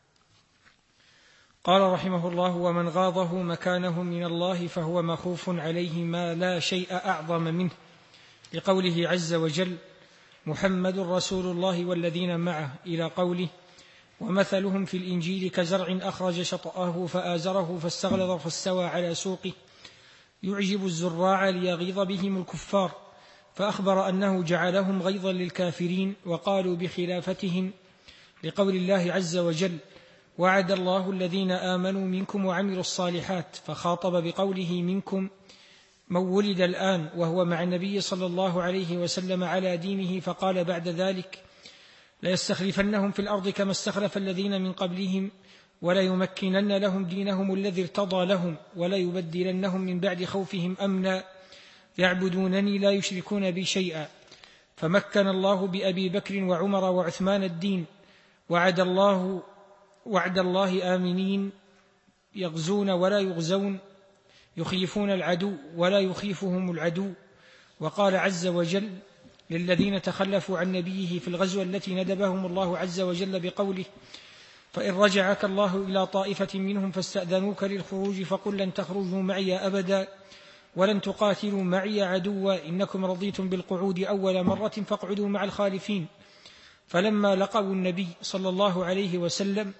قال رحمه الله: ومن غاضه مكانه من الله فهو مخوف عليه ما لا شيء أعظم منه، لقوله عز وجل: محمد رسول الله والذين معه، إلى قوله: ومثلهم في الإنجيل كزرع أخرج شطأه فآزره فاستغلظ فاستوى على سوقه يعجب الزراع ليغيظ بهم الكفار، فأخبر أنه جعلهم غيظا للكافرين، وقالوا بخلافتهم لقول الله عز وجل: وعد الله الذين آمنوا منكم وعملوا الصالحات، فخاطب بقوله منكم من ولد الآن وهو مع النبي صلى الله عليه وسلم على دينه، فقال بعد ذلك: ليستخلفنهم في الأرض كما استخلف الذين من قبلهم وليمكنن لهم دينهم الذي ارتضى لهم وليبدلنهم من بعد خوفهم أمنا يعبدونني لا يشركون بي شيئا. فمكن الله بأبي بكر وعمر وعثمان الدين، وعد الله آمنين يغزون ولا يغزون، يخيفون العدو ولا يخيفهم العدو. وقال عز وجل للذين تخلفوا عن نبيه في الغزوة التي ندبهم الله عز وجل بقوله: فإن رجعك الله إلى طائفة منهم فاستأذنوك للخروج فقل لن تخرجوا معي أبدا ولن تقاتلوا معي عدوا إنكم رضيتم بالقعود أول مرة فاقعدوا مع الخالفين. فلما لقوا النبي صلى الله عليه وسلم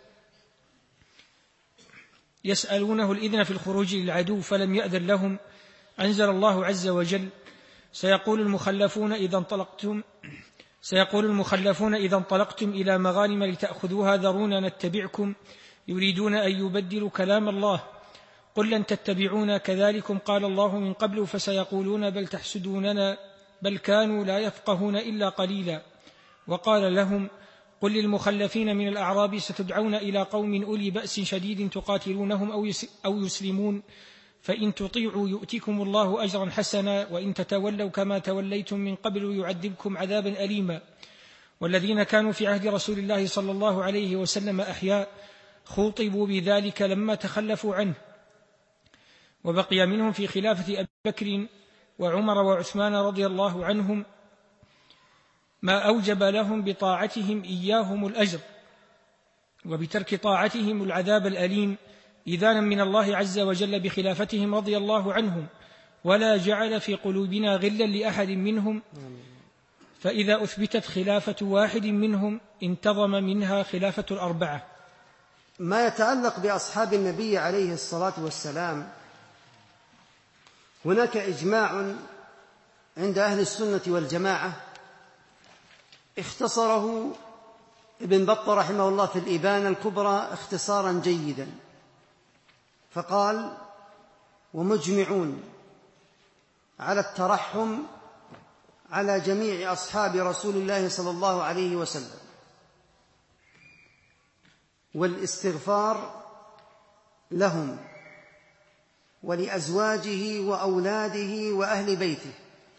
يسألونه الإذن في الخروج للعدو فلم يأذن لهم، أنزل الله عز وجل: سيقول المخلفون إذا انطلقتم إلى مغانم لتأخذوها ذرونا نتبعكم يريدون أن يبدلوا كلام الله قل لن تتبعونا كذلكم قال الله من قبل فسيقولون بل تحسدوننا بل كانوا لا يفقهون إلا قليلا. وقال لهم: قل للمخلفين من الأعراب ستدعون إلى قوم أولي بأس شديد تقاتلونهم أو يسلمون فإن تطيعوا يؤتكم الله أجرا حسنا وإن تتولوا كما توليتم من قبل يعذبكم عذابا أليما. والذين كانوا في عهد رسول الله صلى الله عليه وسلم أحياء خوطبوا بذلك لما تخلفوا عنه، وبقي منهم في خلافة أبي بكر وعمر وعثمان رضي الله عنهم ما أوجب لهم بطاعتهم إياهم الأجر وبترك طاعتهم العذاب الأليم إذانا من الله عز وجل بخلافتهم رضي الله عنهم، ولا جعل في قلوبنا غلا لأحد منهم، فإذا أثبتت خلافة واحد منهم انتظم منها خلافة الأربعة. ما يتعلق بأصحاب النبي عليه الصلاة والسلام، هناك إجماع عند أهل السنة والجماعة اختصره ابن بطة رحمه الله في الإبانة الكبرى اختصارا جيدا، فقال: ومجمعون على الترحم على جميع أصحاب رسول الله صلى الله عليه وسلم والاستغفار لهم ولأزواجه وأولاده وأهل بيته،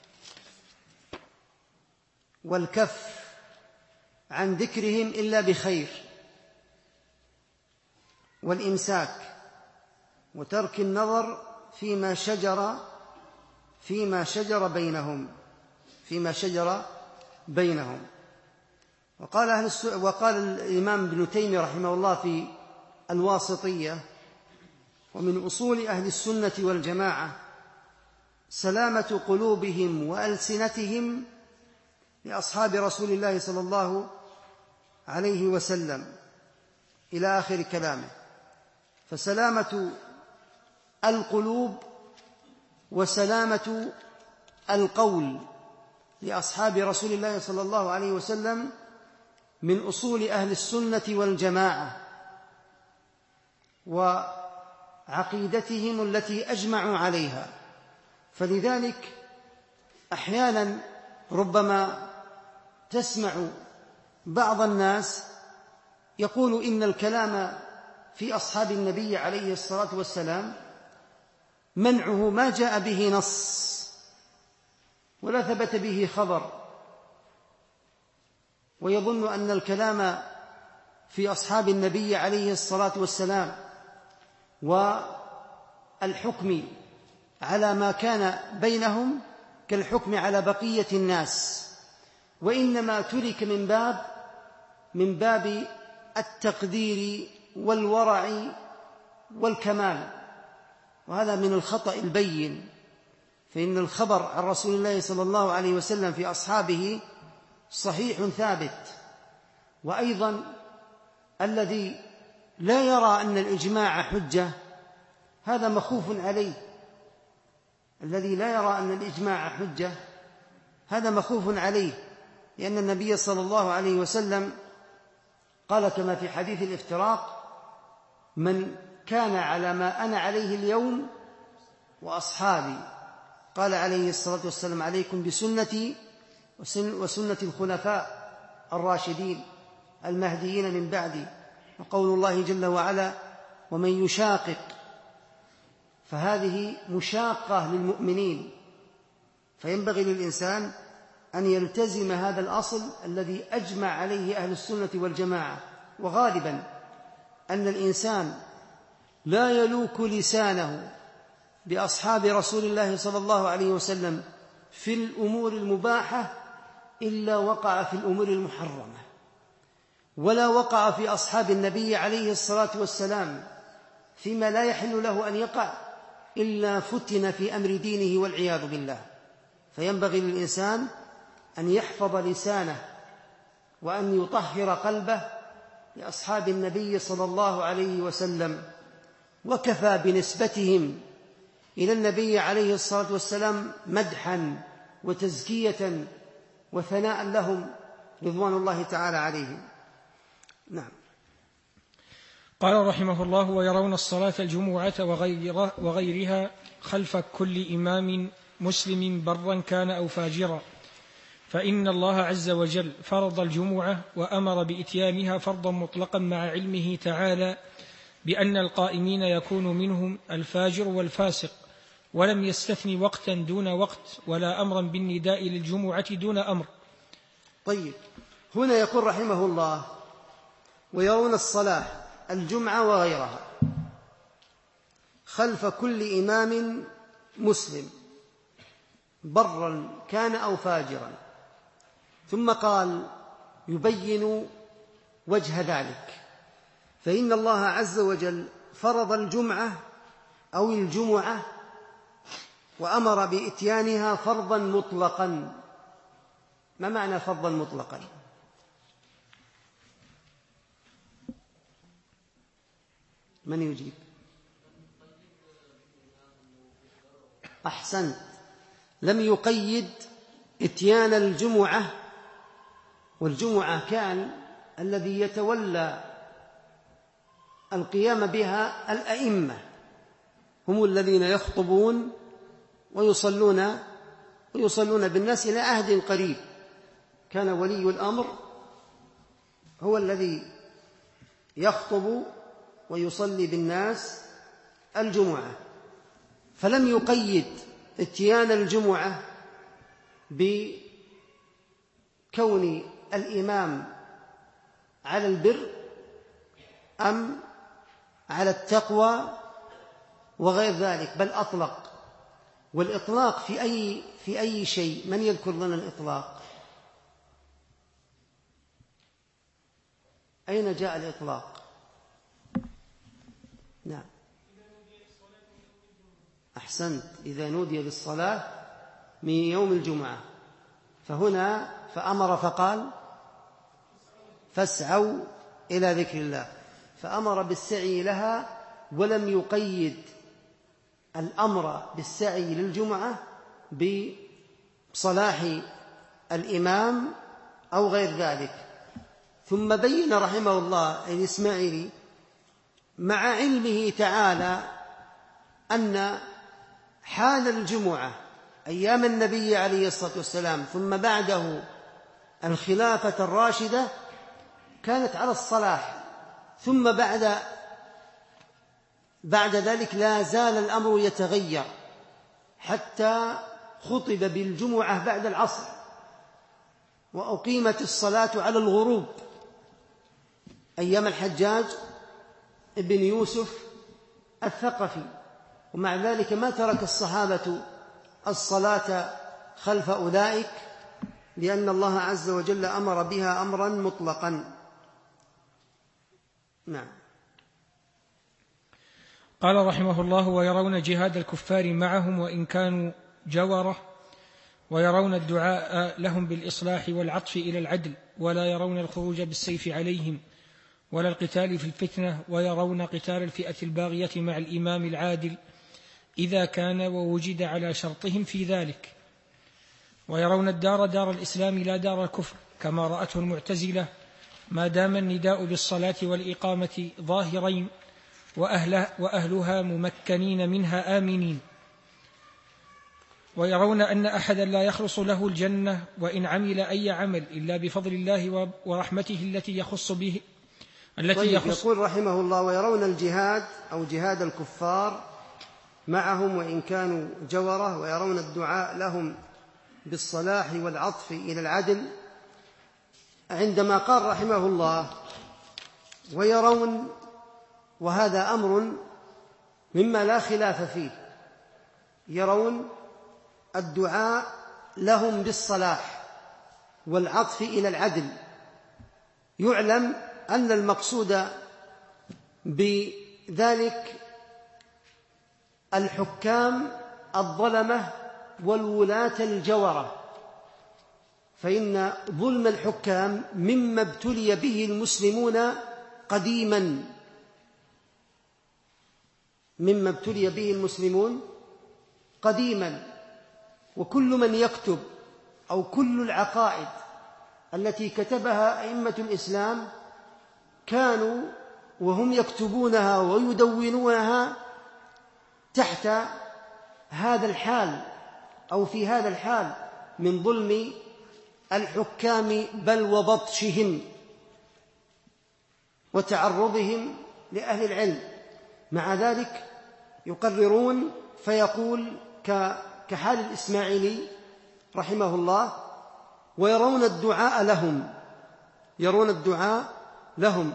والكف عن ذكرهم إلا بخير، والإمساك وترك النظر فيما شجر بينهم. وقال الإمام ابن تيمية رحمه الله في الواسطية: ومن أصول أهل السنة والجماعة سلامة قلوبهم وألسنتهم لأصحاب رسول الله صلى الله عليه وسلم إلى آخر كلامه. فسلامة القلوب وسلامة القول لأصحاب رسول الله صلى الله عليه وسلم من أصول أهل السنة والجماعة وعقيدتهم التي أجمعوا عليها. فلذلك أحيانا ربما تسمع بعض الناس يقول إن الكلام في أصحاب النبي عليه الصلاة والسلام منعه ما جاء به نص ولا ثبت به خبر، ويظن أن الكلام في أصحاب النبي عليه الصلاة والسلام والحكم على ما كان بينهم كالحكم على بقية الناس، وإنما ترك من باب التقدير والورع والكمال، وهذا من الخطأ البين. فإن الخبر عن رسول الله صلى الله عليه وسلم في أصحابه صحيح ثابت. وأيضا الذي لا يرى أن الإجماع حجة هذا مخوف عليه، الذي لا يرى أن الإجماع حجة هذا مخوف عليه، لأن النبي صلى الله عليه وسلم قال كما في حديث الافتراق: من كان على ما أنا عليه اليوم وأصحابي، قال عليه الصلاة والسلام: عليكم بسنتي وسنة الخلفاء الراشدين المهديين من بعدي. وقول الله جل وعلا: ومن يشاقق، فهذه مشاقة للمؤمنين، فينبغي للإنسان أن يلتزم هذا الأصل الذي أجمع عليه أهل السنة والجماعة. وغالبا أن الإنسان لا يلوك لسانه بأصحاب رسول الله صلى الله عليه وسلم في الأمور المباحة إلا وقع في الأمور المحرمة، ولا وقع في أصحاب النبي عليه الصلاة والسلام فيما لا يحل له أن يقع إلا فتن في أمر دينه والعياذ بالله. فينبغي للإنسان أن يحفظ لسانه وأن يطهر قلبه لأصحاب النبي صلى الله عليه وسلم، وكفى بنسبتهم إلى النبي عليه الصلاة والسلام مدحا وتزكية وثناء لهم رضوان الله تعالى عليهم. نعم. قال رحمه الله: ويرون الصلاة الجمعة وغيرها خلف كل إمام مسلم برا كان أو فاجرا، فإن الله عز وجل فرض الجمعة وأمر بإتيانها فرضا مطلقا مع علمه تعالى بأن القائمين يكون منهم الفاجر والفاسق، ولم يستثن وقتا دون وقت ولا أمرا بالنداء للجمعة دون أمر. طيب، هنا يقول رحمه الله: ويرون الصلاة الجمعة وغيرها خلف كل إمام مسلم برا كان أو فاجرا، ثم قال يبين وجه ذلك: فإن الله عز وجل فرض الجمعة أو الجمعة وأمر بإتيانها فرضا مطلقا. ما معنى فرضا مطلقا؟ من يجيب؟ أحسنت، لم يقيد إتيان الجمعة، والجمعة كان الذي يتولى القيام بها الأئمة، هم الذين يخطبون ويصلون بالناس إلى عهد قريب. كان ولي الأمر هو الذي يخطب ويصلي بالناس الجمعة، فلم يقيد اتيان الجمعة بكون الإمام على البر أم على التقوى وغير ذلك، بل أطلق. والإطلاق في أي شيء؟ من يذكر لنا الإطلاق؟ أين جاء الإطلاق؟ نعم، أحسنت، إذا نودي للصلاة من يوم الجمعة. فهنا فأمر فقال فاسعوا إلى ذكر الله، فأمر بالسعي لها، ولم يقيد الأمر بالسعي للجمعة بصلاح الإمام أو غير ذلك. ثم بين رحمه الله الإسماعيلي مع علمه تعالى أن حال الجمعة أيام النبي عليه الصلاة والسلام ثم بعده الخلافة الراشدة كانت على الصلاح، ثم بعد ذلك لا زال الأمر يتغير حتى خطب بالجمعة بعد العصر، وأقيمت الصلاة على الغروب أيام الحجاج ابن يوسف الثقفي، ومع ذلك ما ترك الصحابة الصلاة خلف أولئك، لأن الله عز وجل أمر بها أمرا مطلقا. نعم. قال رحمه الله: ويرون جهاد الكفار معهم وإن كانوا جورة، ويرون الدعاء لهم بالإصلاح والعطف إلى العدل، ولا يرون الخروج بالسيف عليهم ولا القتال في الفتنة، ويرون قتال الفئة الباغية مع الإمام العادل إذا كان ووجد على شرطهم في ذلك، ويرون الدار دار الإسلام لا دار الكفر كما رأته المعتزلة ما دام النداء بالصلاة والإقامة ظاهرين وأهلها ممكنين منها آمنين، ويرون أن أحدا لا يخلص له الجنة وإن عمل أي عمل إلا بفضل الله ورحمته التي يخص به يقول رحمه الله: ويرون الجهاد أو جهاد الكفار معهم وإن كانوا جورة، ويرون الدعاء لهم بالصلاح والعطف إلى العدل. عندما قال رحمه الله ويرون، وهذا أمر مما لا خلاف فيه، يرون الدعاء لهم بالصلاح والعطف إلى العدل. يعلم أن المقصود بذلك الحكام الظلمة والولاة الجورة، فإن ظلم الحكام مما ابتلي به المسلمون قديما، مما ابتلي به المسلمون قديما. وكل من يكتب أو كل العقائد التي كتبها أئمة الإسلام كانوا وهم يكتبونها ويدونونها تحت هذا الحال أو في هذا الحال من ظلم الحكام بل وبطشهم وتعرضهم لأهل العلم. مع ذلك يقررون فيقول كحال الإسماعيلي رحمه الله: ويرون الدعاء لهم، يرون الدعاء لهم.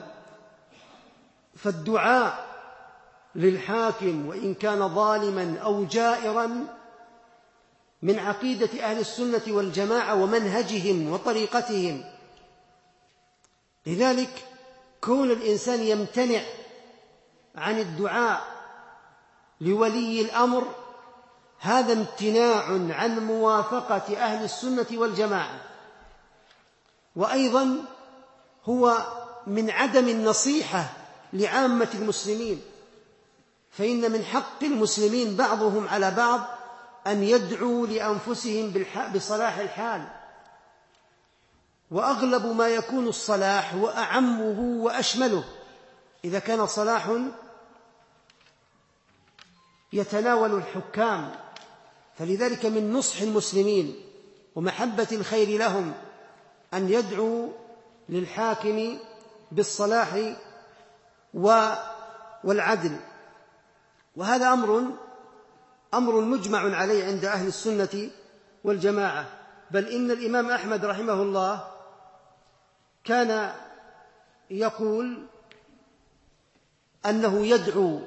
فالدعاء للحاكم وإن كان ظالما أو جائرا من عقيدة أهل السنة والجماعة ومنهجهم وطريقتهم. لذلك كون الإنسان يمتنع عن الدعاء لولي الأمر هذا امتناع عن موافقة أهل السنة والجماعة، وأيضا هو من عدم النصيحة لعامة المسلمين، فإن من حق المسلمين بعضهم على بعض أن يدعوا لأنفسهم بصلاح الحال، وأغلب ما يكون الصلاح وأعمه وأشمله إذا كان صلاح يتناول الحكام. فلذلك من نصح المسلمين ومحبة الخير لهم أن يدعوا للحاكم بالصلاح والعدل. وهذا أمر مجمع عليه عند أهل السنة والجماعة. بل إن الإمام أحمد رحمه الله كان يقول أنه يدعو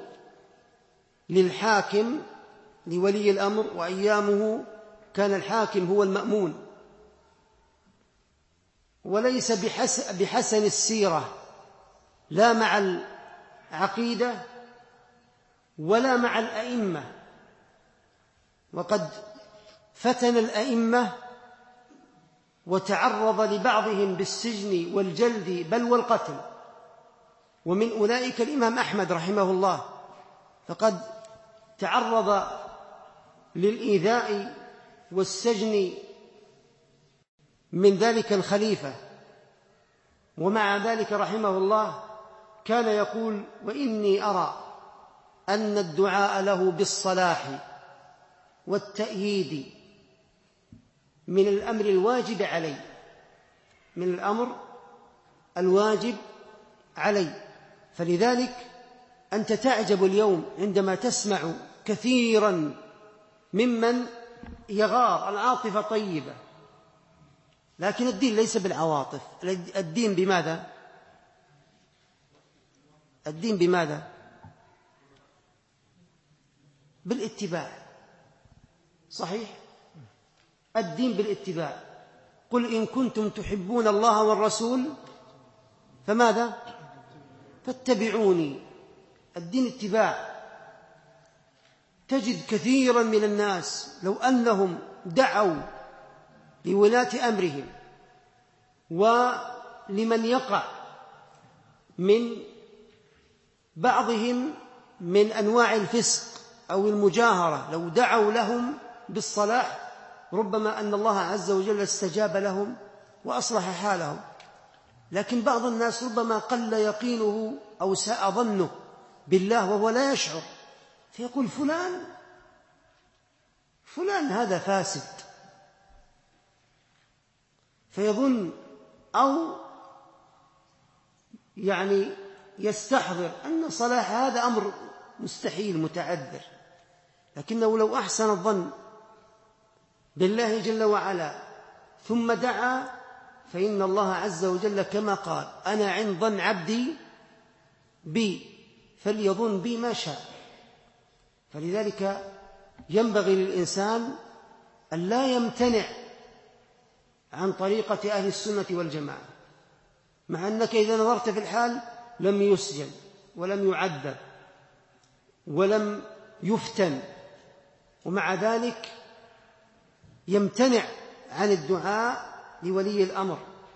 للحاكم لولي الأمر، وأيامه كان الحاكم هو المأمون، وليس بحسن السيرة لا مع العقيدة ولا مع الأئمة، وقد فتن الأئمة وتعرض لبعضهم بالسجن والجلد بل والقتل، ومن أولئك الإمام أحمد رحمه الله، فقد تعرض للإيذاء والسجن من ذلك الخليفة. ومع ذلك رحمه الله كان يقول: وإني أرى أن الدعاء له بالصلاح والتأييد من الأمر الواجب علي، من الأمر الواجب علي. فلذلك أنت تعجب اليوم عندما تسمع كثيرا ممن يغار، العاطفة طيبة، لكن الدين ليس بالعواطف. الدين بماذا؟ الدين بماذا؟ بالاتباع. صحيح؟ الدين بالاتباع. قل إن كنتم تحبون الله والرسول فماذا؟ فاتبعوني. الدين اتباع. تجد كثيرا من الناس لو أنهم دعوا لولاة أمرهم ولمن يقع من بعضهم من أنواع الفسق أو المجاهرة، لو دعوا لهم بالصلاح ربما أن الله عز وجل استجاب لهم وأصلح حالهم. لكن بعض الناس ربما قل يقينه أو ساء ظنه بالله وهو لا يشعر، فيقول فلان هذا فاسد، فيظن أو يعني يستحضر أن صلاح هذا أمر مستحيل متعذر. لكنه لو أحسن الظن بالله جل وعلا ثم دعا فإن الله عز وجل كما قال: أنا عند ظن عبدي بي فليظن بي ما شاء. فلذلك ينبغي للإنسان أن لا يمتنع عن طريقة أهل السنة والجماعة، مع أنك إذا نظرت في الحال لم يسجن ولم يعذب ولم يفتن، ومع ذلك يمتنع عن الدعاء لولي الأمر.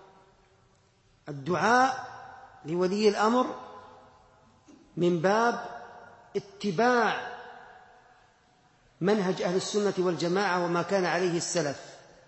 الدعاء لولي الأمر من باب اتباع منهج أهل السنة والجماعة وما كان عليه السلف.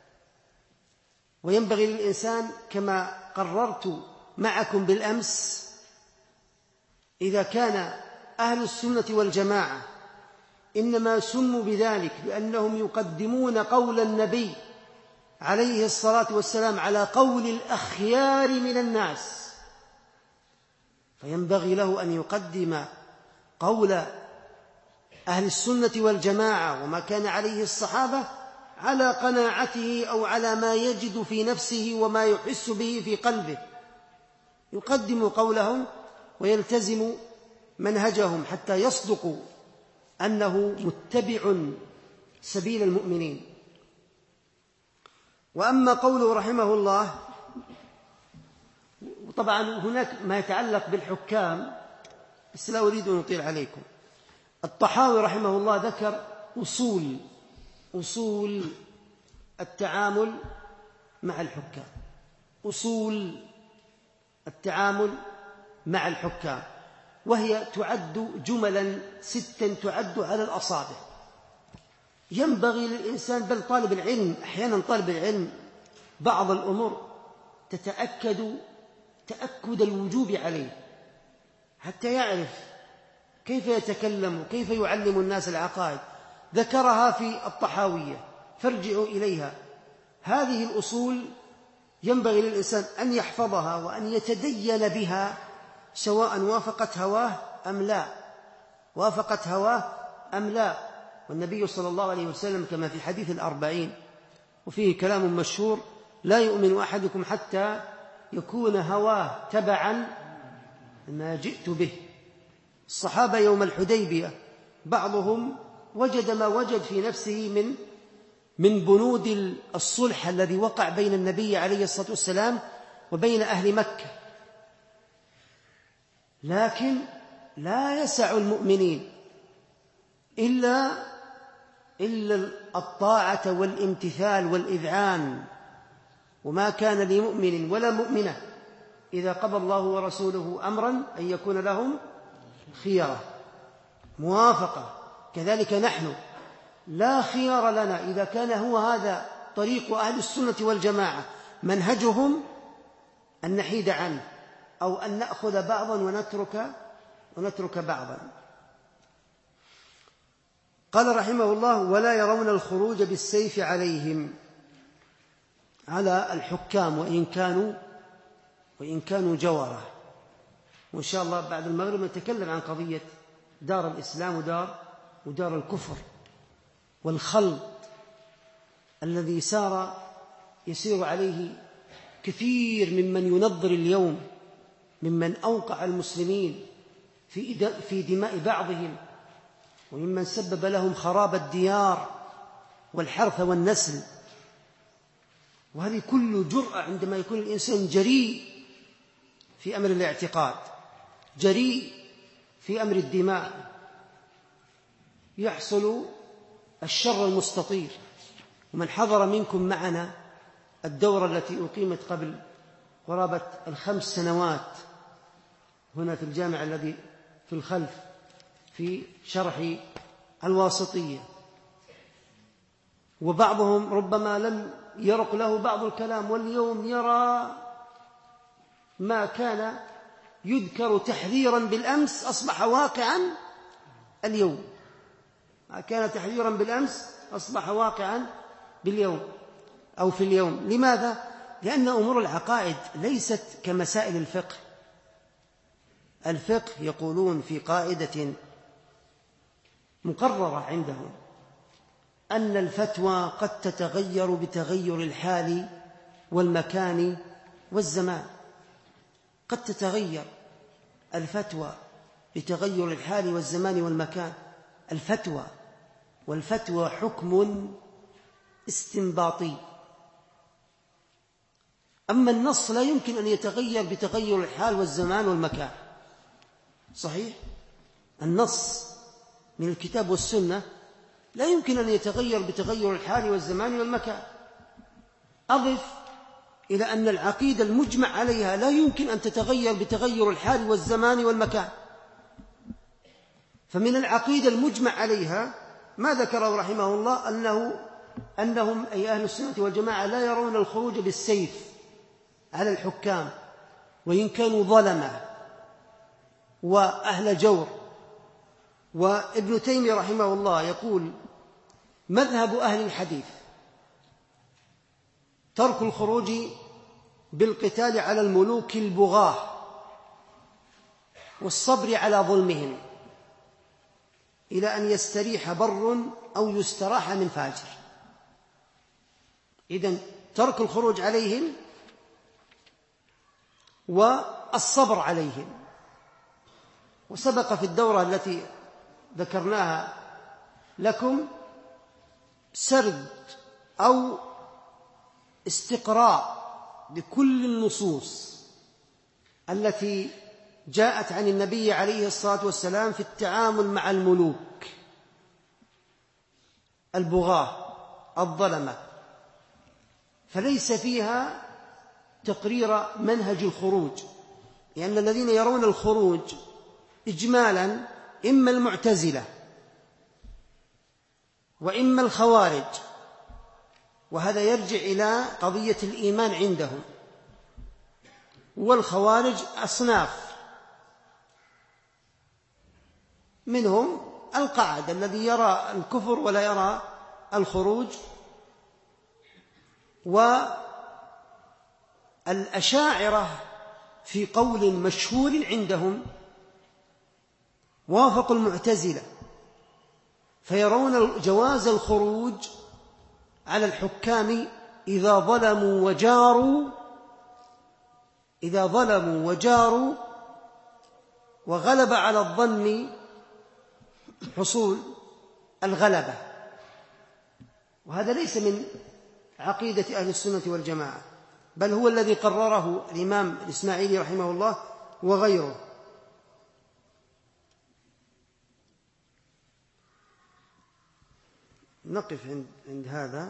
وينبغي للإنسان كما قررت معكم بالأمس، إذا كان أهل السنة والجماعة إنما سموا بذلك لأنهم يقدمون قول النبي عليه الصلاة والسلام على قول الأخيار من الناس، فينبغي له أن يقدم قول أهل السنة والجماعة وما كان عليه الصحابة على قناعته أو على ما يجد في نفسه وما يحس به في قلبه، يقدم قولهم ويلتزم منهجهم حتى يصدق أنه متبع سبيل المؤمنين. وأما قوله رحمه الله، طبعا هناك ما يتعلق بالحكام بس لا أريد أن أطيل عليكم. الطحاوي رحمه الله ذكر أصول التعامل مع الحكام، أصول التعامل مع الحكام، وهي تعد جملا 6 تعد على الأصابع. ينبغي للإنسان، بل طالب العلم أحيانا طالب العلم بعض الأمور تتأكد تأكد الوجوب عليه حتى يعرف كيف يتكلم وكيف يعلم الناس العقائد. ذكرها في الطحاوية فارجعوا إليها. هذه الأصول ينبغي للإنسان أن يحفظها وأن يتدين بها، سواء وافقت هواه أم لا. والنبي صلى الله عليه وسلم كما في حديث الأربعين وفيه كلام مشهور: لا يؤمن أحدكم حتى يكون هواه تبعا ما جئت به. الصحابة يوم الحديبية بعضهم وجد ما وجد في نفسه من بنود الصلح الذي وقع بين النبي عليه الصلاة والسلام وبين أهل مكة، لكن لا يسع المؤمنين إلا الطاعة والامتثال والإذعان. وما كان لمؤمن ولا مؤمنة إذا قضى الله ورسوله أمرا أن يكون لهم خيرة، موافقة. كذلك نحن لا خيار لنا إذا كان هو هذا طريق أهل السنة والجماعة منهجهم أن نحيد عنه أو أن نأخذ بعضا ونترك بعضا. قال رحمه الله: ولا يرون الخروج بالسيف عليهم، على الحكام وإن كانوا جورة. وإن شاء الله بعد المغرب نتكلم عن قضية دار الإسلام ودار الكفر والخلط الذي يسير عليه كثير ممن ينظر اليوم، ممن أوقع المسلمين في دماء بعضهم، وممن سبب لهم خراب الديار والحرث والنسل. وهذه كل جرأة عندما يكون الإنسان جريء في أمر الاعتقاد، جريء في أمر الدماء، يحصل الشر المستطير. ومن حضر منكم معنا الدورة التي أقيمت قبل قرابة 5 سنوات هنا في الجامع الذي في الخلف في شرح الواسطية، وبعضهم ربما لم يرق له بعض الكلام، واليوم يرى ما كان يذكر تحذيرا بالأمس أصبح واقعا اليوم، ما كان تحذيرا بالأمس أصبح واقعا باليوم أو في اليوم. لماذا؟ لأن أمور العقائد ليست كمسائل الفقه. الفقه يقولون في قاعدة مقررة عندهم أن الفتوى قد تتغير بتغير الحال والمكان والزمان. قد تتغير الفتوى بتغير الحال والزمان والمكان. الفتوى، والفتوى حكم استنباطي. أما النص لا يمكن أن يتغير بتغير الحال والزمان والمكان. صحيح؟ النص من الكتاب والسنة لا يمكن أن يتغير بتغير الحال والزمان والمكان. أضف إلى أن العقيدة المجمع عليها لا يمكن أن تتغير بتغير الحال والزمان والمكان. فمن العقيدة المجمع عليها ما ذكره رحمه الله أنهم أي أهل السنة والجماعة لا يرون الخروج بالسيف على الحكام وإن كانوا ظلمة وأهل جور. وابن تيمية رحمه الله يقول: مذهب أهل الحديث ترك الخروج بالقتال على الملوك البغاة والصبر على ظلمهم إلى أن يستريح بر أو يستراح من فاجر. إذن ترك الخروج عليهم والصبر عليهم. وسبق في الدورة التي ذكرناها لكم سرد أو استقراء لكل النصوص التي جاءت عن النبي عليه الصلاة والسلام في التعامل مع الملوك البغاة الظلمة، فليس فيها تقرير منهج الخروج، لأن الذين يرون الخروج إجمالا إما المعتزلة وإما الخوارج، وهذا يرجع إلى قضية الإيمان عندهم. والخوارج أصناف، منهم القاعدة الذي يرى الكفر ولا يرى الخروج، والأشاعرة في قول مشهور عندهم وافقوا المعتزلة فيرون جواز الخروج على الحكام إذا ظلموا وجاروا وغلب على الظن حصول الغلبة. وهذا ليس من عقيدة أهل السنة والجماعة، بل هو الذي قرره الإمام الإسماعيلي رحمه الله وغيره. نقف عند هذا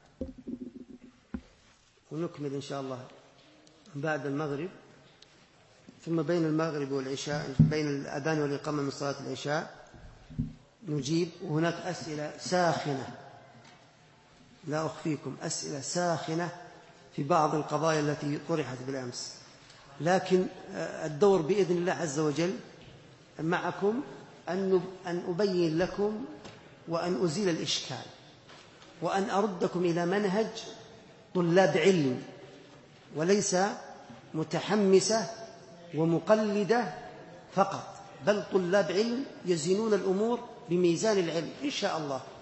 ونكمل إن شاء الله بعد المغرب، ثم بين المغرب والعشاء، بين الأذان والإقامة من صلاة العشاء نجيب. وهناك أسئلة ساخنة، لا أخفيكم، أسئلة ساخنة في بعض القضايا التي طرحت بالأمس، لكن الدور بإذن الله عز وجل معكم أن أبين لكم وأن أزيل الإشكال وأن أردكم إلى منهج طلاب علم وليس متحمسة ومقلدة فقط، بل طلاب علم يزنون الأمور بميزان العلم إن شاء الله.